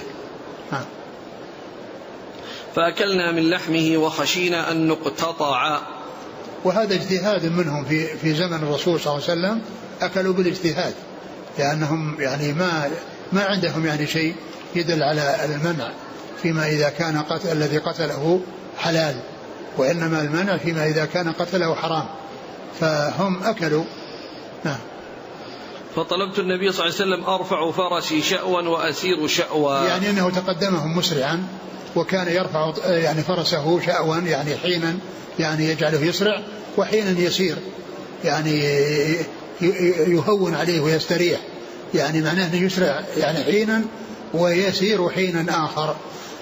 فأكلنا من لحمه وخشينا أن نقتطع. وهذا اجتهاد منهم في زمن الرسول صلى الله عليه وسلم، أكلوا بالاجتهاد، لأنهم يعني ما عندهم يعني شيء يدل على المنع فيما إذا كان الذي قتله حلال، وإنما المنع فيما إذا كان قتله حرام، فهم أكلوا. نعم. فطلبت النبي صلى الله عليه وسلم أرفع فرسي شأوا وأسير شأوا، يعني أنه تقدمهم مسرعا وكان يرفع يعني فرسه شأوا، يعني حينا يعني يجعله يسرع، وحينا يسير يعني يهون عليه ويستريح، يعني معناه أنه يسرع يعني حينا ويسير حينا آخر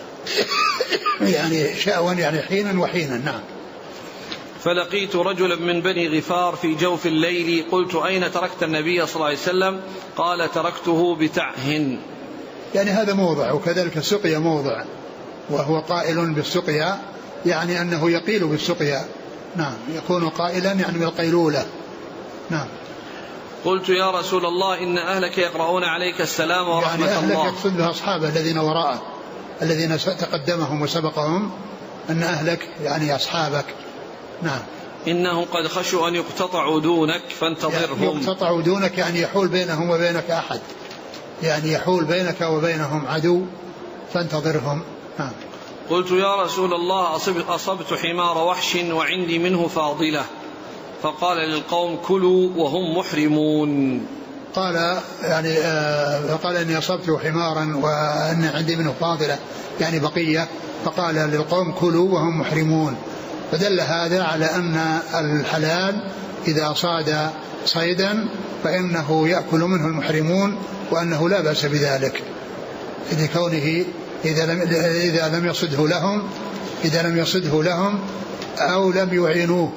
يعني شأوا يعني حينا وحينا. نعم. فلقيت رجلا من بني غفار في جوف الليل قلت أين تركت النبي صلى الله عليه وسلم؟ قال تركته بتعهن. يعني هذا موضع، وكذلك السقيا موضع، وهو قائل بالسقيا يعني أنه يقيل بالسقيا. نعم. يكون قائلا يعني بالقيلولة. نعم. قلت يا رسول الله إن أهلك يقرؤون عليك السلام ورحمة يعني الله. أهلك يقصد بها أصحابه الذين وراءه الذين تقدمهم وسبقهم، أن أهلك يعني أصحابك. نعم. إنهم قد خشوا أن يقتطعوا دونك فانتظرهم. يقتطعوا دونك يعني يحول بينهم وبينك أحد، يعني يحول بينك وبينهم عدو فانتظرهم. نعم. قلت يا رسول الله أصبت حمار وحش وعندي منه فاضلة، فقال للقوم كلوا وهم محرمون. قال يعني فقال إني أصبت حمارا وأن عندي منه فاضلة يعني بقية، فقال للقوم كلوا وهم محرمون. فدل هذا على أن الحلال إذا صاد صيدا فإنه يأكل منه المحرمون، وأنه لا بأس بذلك لكونه إذا لم يصده لهم أو لم يعينوه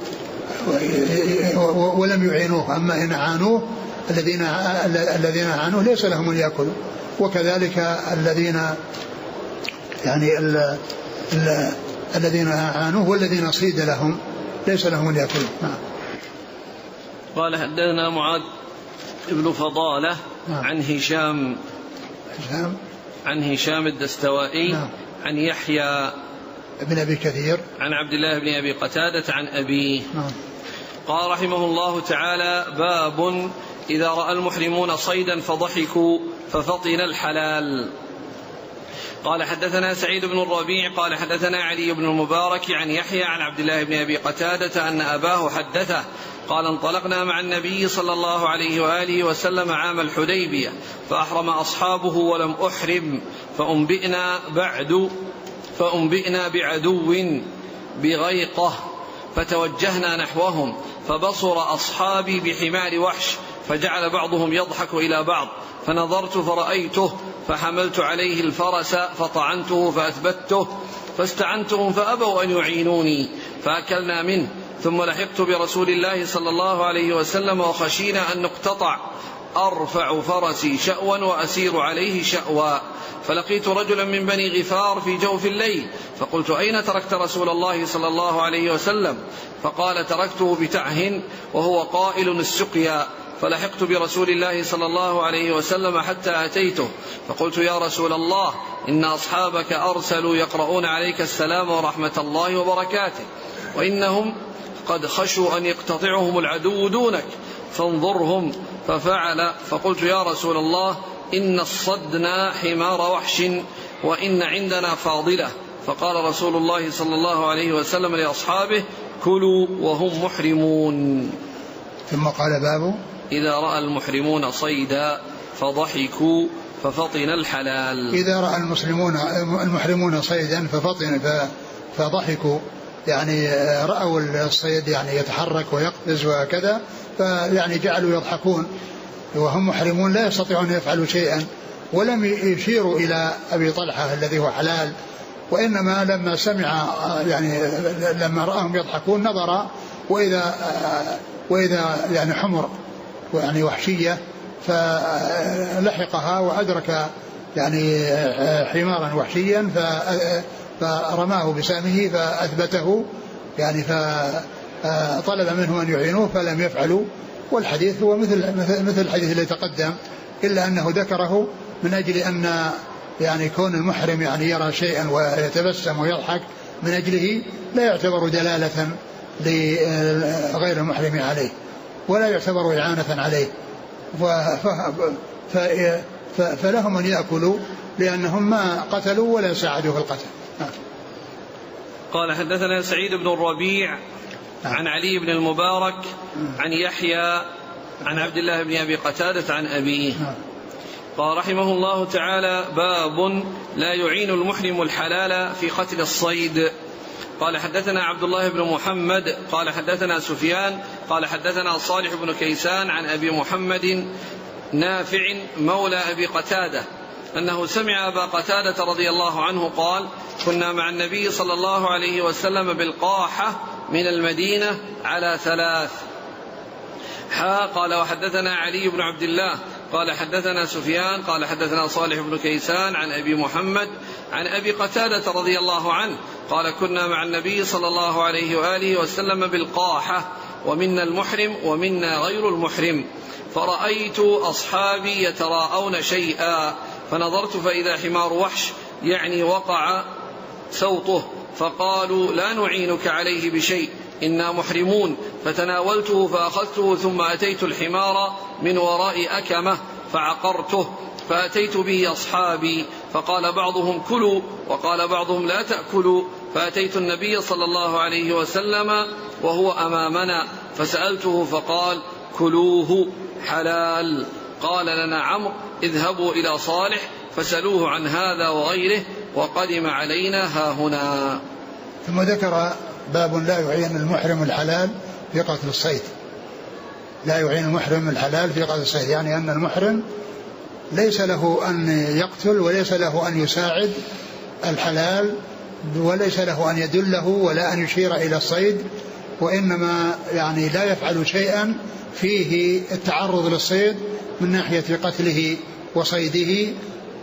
ولم يعينوه. أما إن عانوه الذين عانوه ليس لهم أن يأكلوا، وكذلك الذين عانوه والذين صيد لهم ليس لهم أن يأكلوا. قال حدثنا معاذ ابن فضالة عن هشام الدستوائي عن يحيى ابن أبي كثير عن عبد الله بن أبي قتادة عن أبيه. قال رحمه الله تعالى باب إذا رأى المحرمون صيدا فضحكوا ففطن الحلال. قال حدثنا سعيد بن الربيع قال حدثنا علي بن المبارك عن يحيى عن عبد الله بن أبي قتادة أن أباه حدثه قال انطلقنا مع النبي صلى الله عليه وآله وسلم عام الحديبية فأحرم أصحابه ولم أحرم فأنبئنا بعدو بغيقة فتوجهنا نحوهم فبصر أصحابي بحمار وحش فجعل بعضهم يضحك إلى بعض فنظرت فرأيته فحملت عليه الفرس فطعنته فأثبته فاستعنتهم فأبوا أن يعينوني فأكلنا منه ثم لحقت برسول الله صلى الله عليه وسلم وخشينا أن نقتطع أرفع فرسي شأوا وأسير عليه شأوا فلقيت رجلا من بني غفار في جوف الليل فقلت أين تركت رسول الله صلى الله عليه وسلم؟ فقال تركته بتعهن وهو قائل السقيا فلحقت برسول الله صلى الله عليه وسلم حتى أتيته فقلت يا رسول الله إن أصحابك أرسلوا يقرؤون عليك السلام ورحمة الله وبركاته وإنهم قد خشوا أن يقتطعهم العدو دونك فانظرهم ففعل فقلت يا رسول الله إن الصدنا حمار وحش وإن عندنا فاضلة فقال رسول الله صلى الله عليه وسلم لأصحابه كلوا وهم محرمون. ثم قال باب إذا رأى المحرمون صيدا فضحكوا ففطن الحلال. إذا رأى المحرمون صيدا فضحكوا يعني رأوا الصيد يعني يتحرك ويقفز وكذا فيعني جعلوا يضحكون وهم محرمون لا يستطيعون أن يفعلوا شيئا ولم يشيروا إلى أبي طلحة الذي هو حلال وإنما لما سمع يعني لما رأهم يضحكون نظر وإذا يعني حمر يعني وحشية فلحقها وأدرك يعني حمارا وحشيا فرماه بسامه فأثبته يعني فطلب منه أن يعينوه فلم يفعلوا. والحديث هو مثل الحديث الذي تقدم إلا أنه ذكره من أجل أن يعني كون المحرم يعني يرى شيئا ويتبسم ويضحك من أجله لا يعتبر دلالة لغير المحرم عليه ولا يعتبر إعانة عليه فلهم أن يأكلوا لأنهم ما قتلوا ولا ساعدوا في القتل. قال حدثنا سعيد بن الربيع عن علي بن المبارك عن يحيى عن عبد الله بن أبي قتادة عن أبيه. قال رحمه الله تعالى: باب لا يعين المحرم الحلال في قتل الصيد. قال حدثنا عبد الله بن محمد قال حدثنا سفيان قال حدثنا صالح بن كيسان عن أبي محمد نافع مولى أبي قتادة أنه سمع أبا قتادة رضي الله عنه قال: كنا مع النبي صلى الله عليه وسلم بالقاحة من المدينة على 3. قال وحدثنا علي بن عبد الله قال حدثنا سفيان قال حدثنا صالح بن كيسان عن أبي محمد عن أبي قتادة رضي الله عنه قال: كنا مع النبي صلى الله عليه وآله وسلم بالقاحة ومنا المحرم ومنا غير المحرم، فرأيت أصحابي يتراءون شيئا فنظرت فإذا حمار وحش يعني وقع سوطه، فقالوا: لا نعينك عليه بشيء إنا محرمون، فتناولته فأخذته ثم أتيت الحمار من وراء أكمة فعقرته فأتيت به أصحابي، فقال بعضهم: كلوا، وقال بعضهم: لا تأكلوا، فأتيت النبي صلى الله عليه وسلم وهو أمامنا فسألته فقال: كلوه حلال. قال لنا عمرو: اذهبوا إلى صالح فسألوه عن هذا وغيره وقدم علينا هاهنا. ثم ذكر باب لا يعين المحرم الحلال في قتل الصيد. لا يعين المحرم الحلال في قتل الصيد، يعني أن المحرم ليس له أن يقتل وليس له أن يساعد الحلال وليس له أن يدله ولا أن يشير إلى الصيد، وإنما يعني لا يفعل شيئا فيه التعرض للصيد من ناحية قتله وصيده.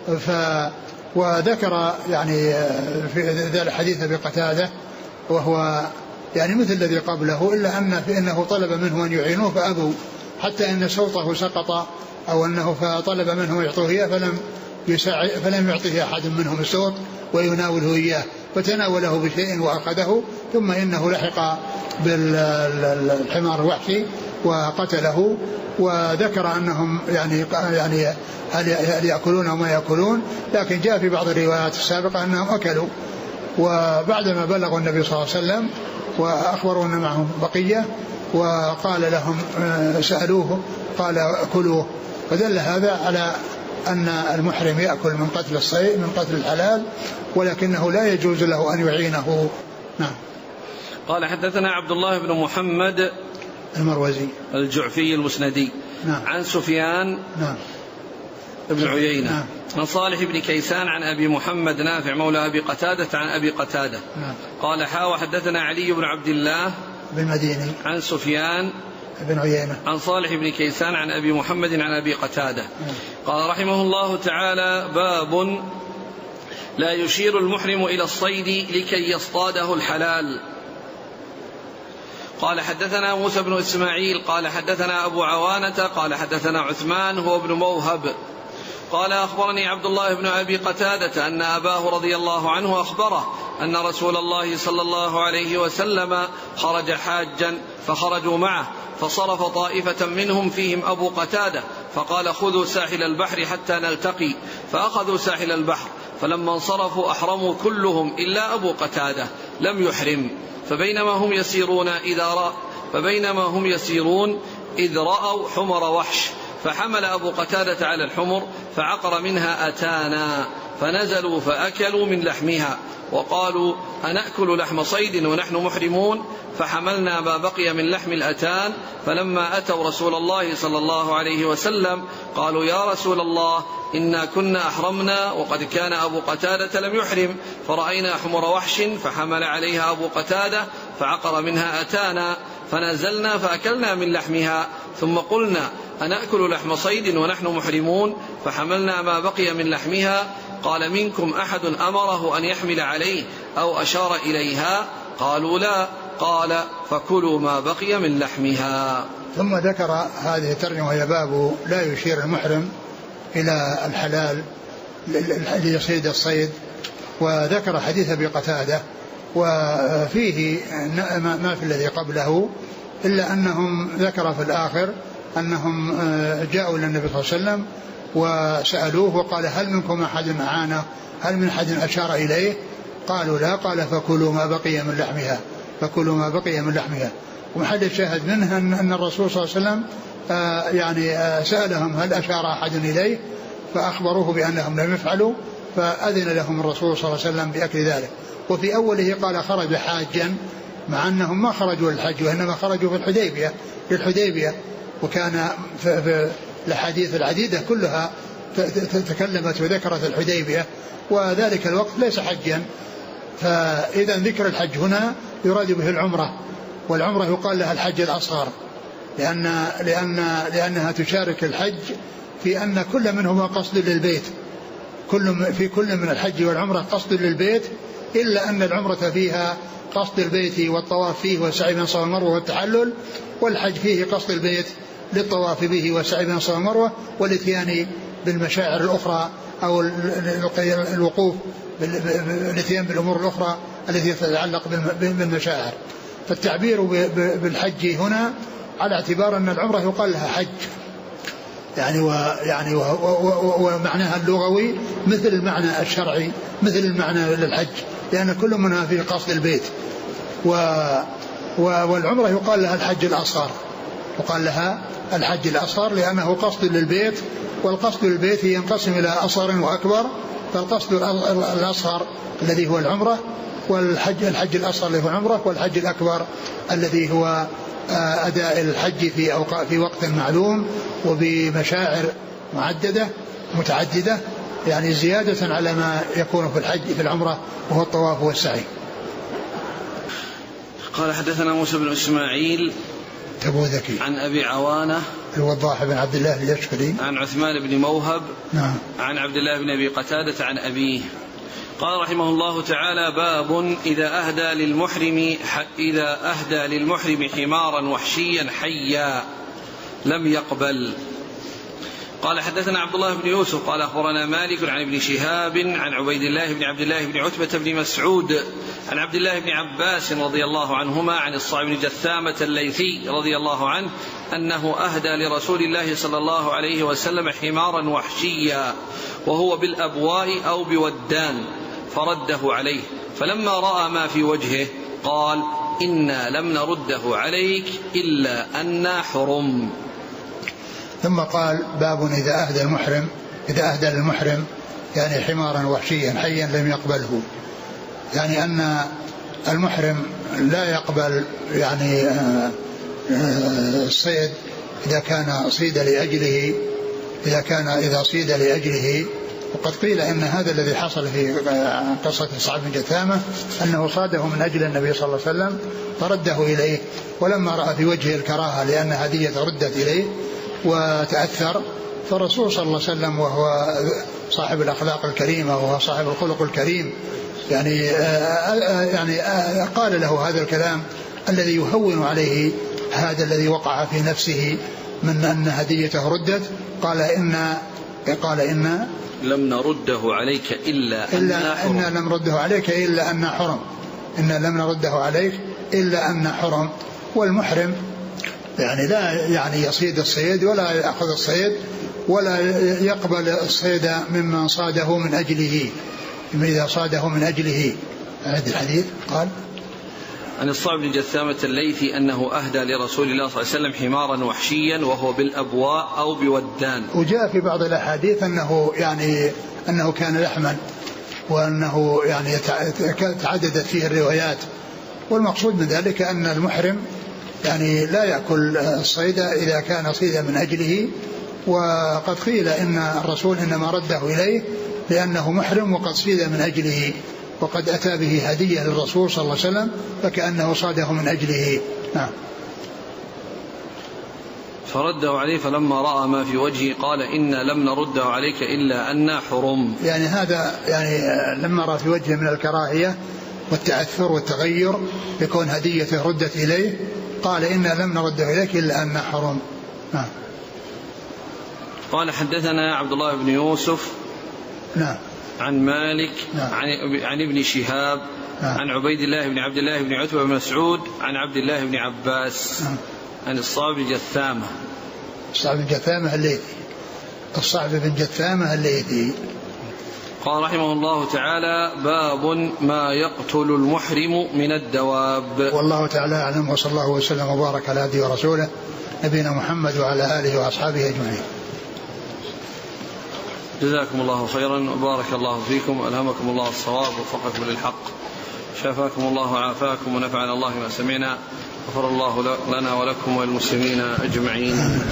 وذكر يعني في ذا الحديث بقتادة وهو يعني مثل الذي قبله، إلا إنه طلب منه أن يعينوه فأبوا، حتى أن صوته سقط أو أنه فطلب منه يعطوه إياه فلم يعطيه أحد منهم الصوت ويناوله إياه، فتناوله بشيء وأخذه، ثم إنه لحق بالحمار الوحشي وقتله. وذكر أنهم يعني هل يأكلون أو ما يأكلون، لكن جاء في بعض الروايات السابقة أنهم أكلوا. وبعدما بلغوا النبي صلى الله عليه وسلم وأخبروا أن معهم بقية وقال لهم سألوه قال أكلوه، فدل هذا على أن المحرم يأكل من قتل الصيد من قتل الحلال، ولكنه لا يجوز له أن يعينه. نعم. قال حدثنا عبد الله بن محمد المروزي الجعفي المسندي. نعم. عن سفيان نعم. ابن عيينة. نعم. عن صالح بن كيسان عن أبي محمد نافع مولى أبي قتادة عن أبي قتادة. نعم. قال وحدثنا علي بن عبد الله بالمديني عن سفيان بن عيينة عن صالح بن كيسان عن أبي محمد عن أبي قتادة. نعم. قال رحمه الله تعالى: باب لا يشير المحرم إلى الصيد لكي يصطاده الحلال. قال حدثنا موسى بن إسماعيل قال حدثنا أبو عوانة قال حدثنا عثمان هو ابن موهب قال أخبرني عبد الله بن أبي قتادة أن أباه رضي الله عنه أخبره أن رسول الله صلى الله عليه وسلم خرج حاجا فخرجوا معه، فصرف طائفة منهم فيهم أبو قتادة فقال: خذوا ساحل البحر حتى نلتقي، فأخذوا ساحل البحر، فلما انصرفوا أحرموا كلهم إلا أبو قتادة لم يحرم، فبينما هم يسيرون إذ رأوا حمر وحش، فحمل أبو قتادة على الحمر فعقر منها أتانا، فنزلوا فأكلوا من لحمها وقالوا: أنأكل لحم صيد ونحن محرمون؟ فحملنا ما بقي من لحم الأتان، فلما أتوا رسول الله صلى الله عليه وسلم قالوا: يا رسول الله إنا كنا أحرمنا وقد كان أبو قتادة لم يحرم، فرأينا حمر وحش فحمل عليها أبو قتادة فعقر منها أتانا، فنزلنا فأكلنا من لحمها، ثم قلنا: أنأكل لحم صيد ونحن محرمون؟ فحملنا ما بقي من لحمها. قال: منكم أحد أمره أن يحمل عليه أو أشار إليها؟ قالوا: لا. قال: فكلوا ما بقي من لحمها. ثم ذكر هذه الترجمة وهي باب لا يشير المحرم إلى الحلال ليصيد الصيد، وذكر حديث أبي قتادة وفيه ما في الذي قبله، إلا أنهم ذكر في الآخر أنهم جاءوا إلى النبي صلى الله عليه وسلم وسألوه وقال: هل منكم أحد معانا؟ هل من أحد أشار إليه؟ قالوا لا، قال فكلوا ما بقي من لحمها، فكلوا ما بقي من لحمها. ومحل الشاهد منها أن الرسول صلى الله عليه وسلم سألهم هل أشار أحد إليه، فأخبروه بأنهم لم يفعلوا، فأذن لهم الرسول صلى الله عليه وسلم بأكل ذلك. وفي أوله قال خرج حاجا، مع أنهم ما خرجوا للحج وإنما خرجوا في للحديبية. وكان في الحديث العديدة كلها تكلمت وذكرت الحديبية، وذلك الوقت ليس حجا. فإذا ذكر الحج هنا يراد به العمرة، والعمرة يقال لها الحج الأصغر، لأنها تشارك الحج في أن كل منهما قصد للبيت، في كل من الحج والعمرة قصد للبيت، إلا أن العمرة فيها قصد البيت والطواف فيه والسعي بين الصفا والمروة والتحلل، والحج فيه قصد البيت للطواف به والسعي بين الصفا والمروة والاتيان بالمشاعر الأخرى أو الوقوف الاتيان بالأمور الأخرى التي تتعلق بالمشاعر. فالتعبير بالحج هنا على اعتبار أن العمرة يقال لها حج، ومعناها اللغوي مثل المعنى الشرعي، مثل المعنى للحج، لأن كل منها في قصد البيت. والعمرة يقال لها الحج الأصغر، يقال لها الحج الأصغر لأنه قصد للبيت، والقصد للبيت ينقسم إلى أصغر وأكبر. فالقصد الأصغر الذي هو العمرة، الحج الأصغر الذي هو العمرة، والحج الأكبر الذي هو أداء الحج في وقت معلوم وبمشاعر متعددة، يعني زيادة على ما يكون في الحج في العمرة وهو الطواف والسعي. قال حدثنا موسى بن إسماعيل تبوذكي عن أبي عوانة الوضاح بن عبد الله اليشكري عن عثمان بن موهب نعم عن عبد الله بن أبي قتادة عن أبيه قال رحمه الله تعالى: باب إذا أهدى للمحرم حمارا وحشيا حيا لم يقبل. قال حدثنا عبد الله بن يوسف قال أخبرنا مالك عن ابن شهاب عن عبيد الله بن عبد الله بن عتبة بن مسعود عن عبد الله بن عباس رضي الله عنهما عن الصعب بن جثامة الليثي رضي الله عنه أنه أهدى لرسول الله صلى الله عليه وسلم حمارا وحشيا وهو بالأبواء أو بودان فرده عليه، فلما رأى ما في وجهه قال: إنا لم نرده عليك إلا أنا حرم. ثم قال: باب إذا أهدى للمحرم يعني حمارا وحشيا حيا لم يقبله، يعني أن المحرم لا يقبل يعني الصيد إذا صيد لأجله. وقد قيل إن هذا الذي حصل في قصة الصعب بن جثامة أنه صاده من أجل النبي صلى الله عليه وسلم فرده إليه، ولما رأى في وجهه الكراهة لأن هدية ردت إليه وتأثر، فالرسول صلى الله عليه وسلم وهو صاحب الأخلاق الكريمة وهو صاحب الخلق الكريم يعني قال له هذا الكلام الذي يهون عليه هذا الذي وقع في نفسه من أن هديته ردت. قال إن لم نرده عليك إلا أن لم نرده عليك إلا أن حرم، إن لم نرده عليك إلا أن حرم. والمحرم يعني لا يعني يصيد الصيد ولا يأخذ الصيد ولا يقبل الصيد ممن صاده من أجله، إذا صاده من أجله. هذا الحديث قال عن الصعب بن جثامة الليثي أنه أهدى لرسول الله صلى الله عليه وسلم حمارا وحشيا وهو بالأبواء أو بودان. وجاء في بعض الأحاديث أنه كان لحما، وأنه يعني تعددت فيه الروايات. والمقصود من ذلك أن المحرم يعني لا يأكل الصيد إذا كان صيدا من أجله. وقد قيل إن الرسول إنما رده إليه لأنه محرم وقد صيد من أجله، وقد أتى به هدية للرسول صلى الله عليه وسلم فكأنه صاده من أجله. نعم. فرده عليه فلما رأى ما في وجهه قال: إنا لم نرده عليك إلا أنا حرم. يعني هذا يعني لما رأى في وجهه من الكراهية والتأثر والتغير يكون هديته ردت إليه قال: إنا لم نرده إليك إلا أنا حرم. نعم. قال حدثنا عبد الله بن يوسف نعم عن مالك نعم عن ابن شهاب نعم عن عبيد الله بن عبد الله بن عتبة بن مسعود عن عبد الله بن عباس نعم عن الصعب بن جثامة. الصعب بن جثامة الليثي قال رحمه الله تعالى: باب ما يقتل المحرم من الدواب. والله تعالى أعلم، وصلى الله وسلم وبارك على عبده ورسوله نبينا محمد وعلى آله وأصحابه أجمعين. جزاكم الله خيرا وبارك الله فيكم، ألهمكم الله الصواب ووفقكم للحق، شفاكم الله وعافاكم ونفعنا الله ما سمعنا، غفر الله لنا ولكم وللمسلمين أجمعين.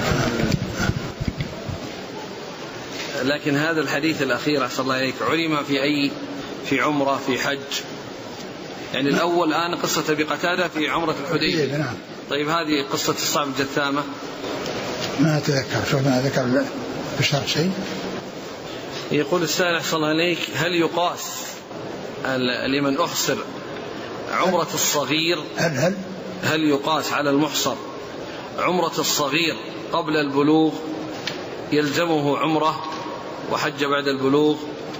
لكن هذا الحديث الأخير أحسن الله إليك علم في عمرة في حج؟ يعني الأول الآن قصة أبي قتادة في عمرة الحديبية. نعم. طيب هذه قصة الصعب الجثامة ما أتذكر، شو ما ذكر في الشرح شيء. يقول السائل أحسن الله إليك: هل يقاس لمن أحصر عمرة الصغير هل يقاس على المحصر عمرة الصغير قبل البلوغ يلزمه عمرة وحج بعد البلوغ؟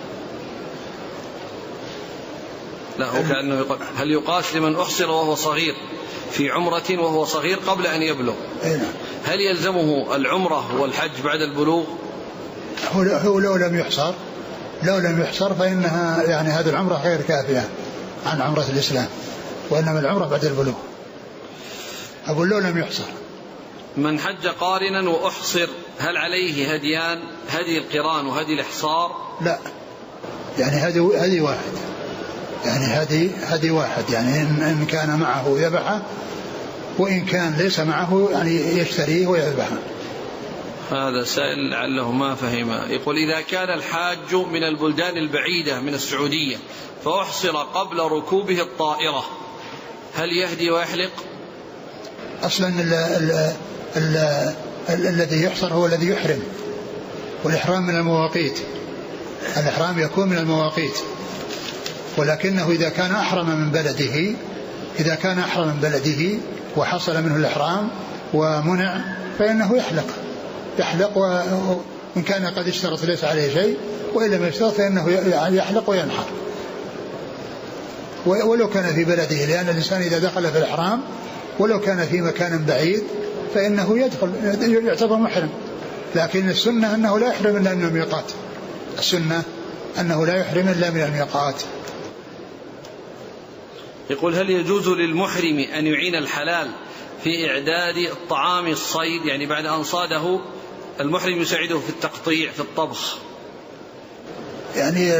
لا، هو كأنه يقول: هل يقاس لمن أحصر وهو صغير في عمرة وهو صغير قبل أن يبلغ، هل يلزمه العمرة والحج بعد البلوغ؟ هو لو لم يحصر فإنها يعني هذه العمرة غير كافية عن عمرة الإسلام، وإنما العمرة بعد البلوغ. أقول لو لم يحصر. من حج قارنا وأحصر هل عليه هديان، هدي القران وهدي الإحصار؟ لا، يعني هدي واحد، يعني هدي واحد، يعني إن كان معه يذبحه، وإن كان ليس معه يعني يشتريه ويذبحه. هذا سائل لعله ما فهم، يقول: إذا كان الحاج من البلدان البعيدة من السعودية فأحصر قبل ركوبه الطائرة هل يهدي ويحلق؟ أصلا الذي يحصر هو الذي يحرم، والإحرام من المواقيت، الإحرام يكون من المواقيت، ولكنه إذا كان أحرم من بلده وحصل منه الإحرام ومنع فإنه يحلق، وإن كان قد اشترط ليس عليه شيء، وإن لم يشترط فإنه يحلق وينحر ولو كان في بلده، لأن الإنسان إذا دخل في الإحرام ولو كان في مكان بعيد فإنه يعتبر محرم. لكن السنة أنه لا يحرم إلا من الميقات، يقول: هل يجوز للمحرم أن يعين الحلال في إعداد الطعام الصيد؟ يعني بعد أن صاده المحرم يساعده في التقطيع في الطبخ. يعني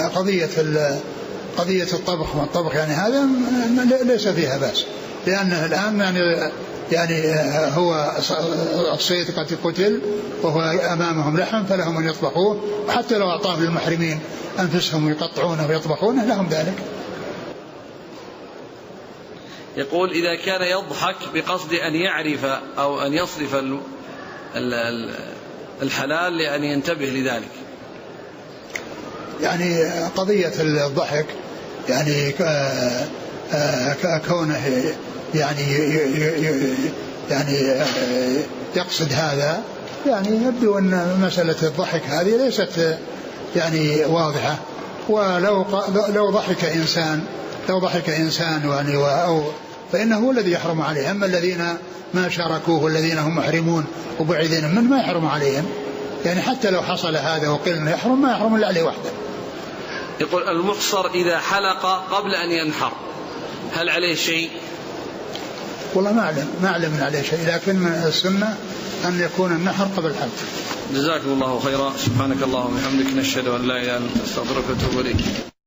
قضية الطبخ والطبخ يعني هذا ليس فيها بأس، لأنه الآن يعني هو الصيد قد قتل وهو أمامهم لحم فلهم أن يطبخوه، وحتى لو أعطاه للمحرمين أنفسهم يقطعونه ويطبخونه لهم ذلك. يقول: إذا كان يضحك بقصد أن يعرف أو أن يصرف الحلال لأن ينتبه لذلك. يعني قضية الضحك يعني كونه يعني يقصد هذا، يعني يبدو أن مسألة الضحك هذه ليست يعني واضحة. ولو ضحك إنسان يعني فإنه هو الذي يحرم عليه، أما الذين ما شاركوه والذين هم محرمون وبعيدين من ما يحرم عليهم، يعني حتى لو حصل هذا وقيل أنه يحرم ما يحرم إلا عليه وحده. يقول: المحصر إذا حلق قبل أن ينحر هل عليه شيء؟ والله ما أعلم من عليه شيء، لكن السنة أن يكون النحر قبل الحلق. جزاكم الله خيرا، سبحانك اللهم وبحمدك، نشهد أن لا إله إلا أنت، نستغفرك ونتوب إليك.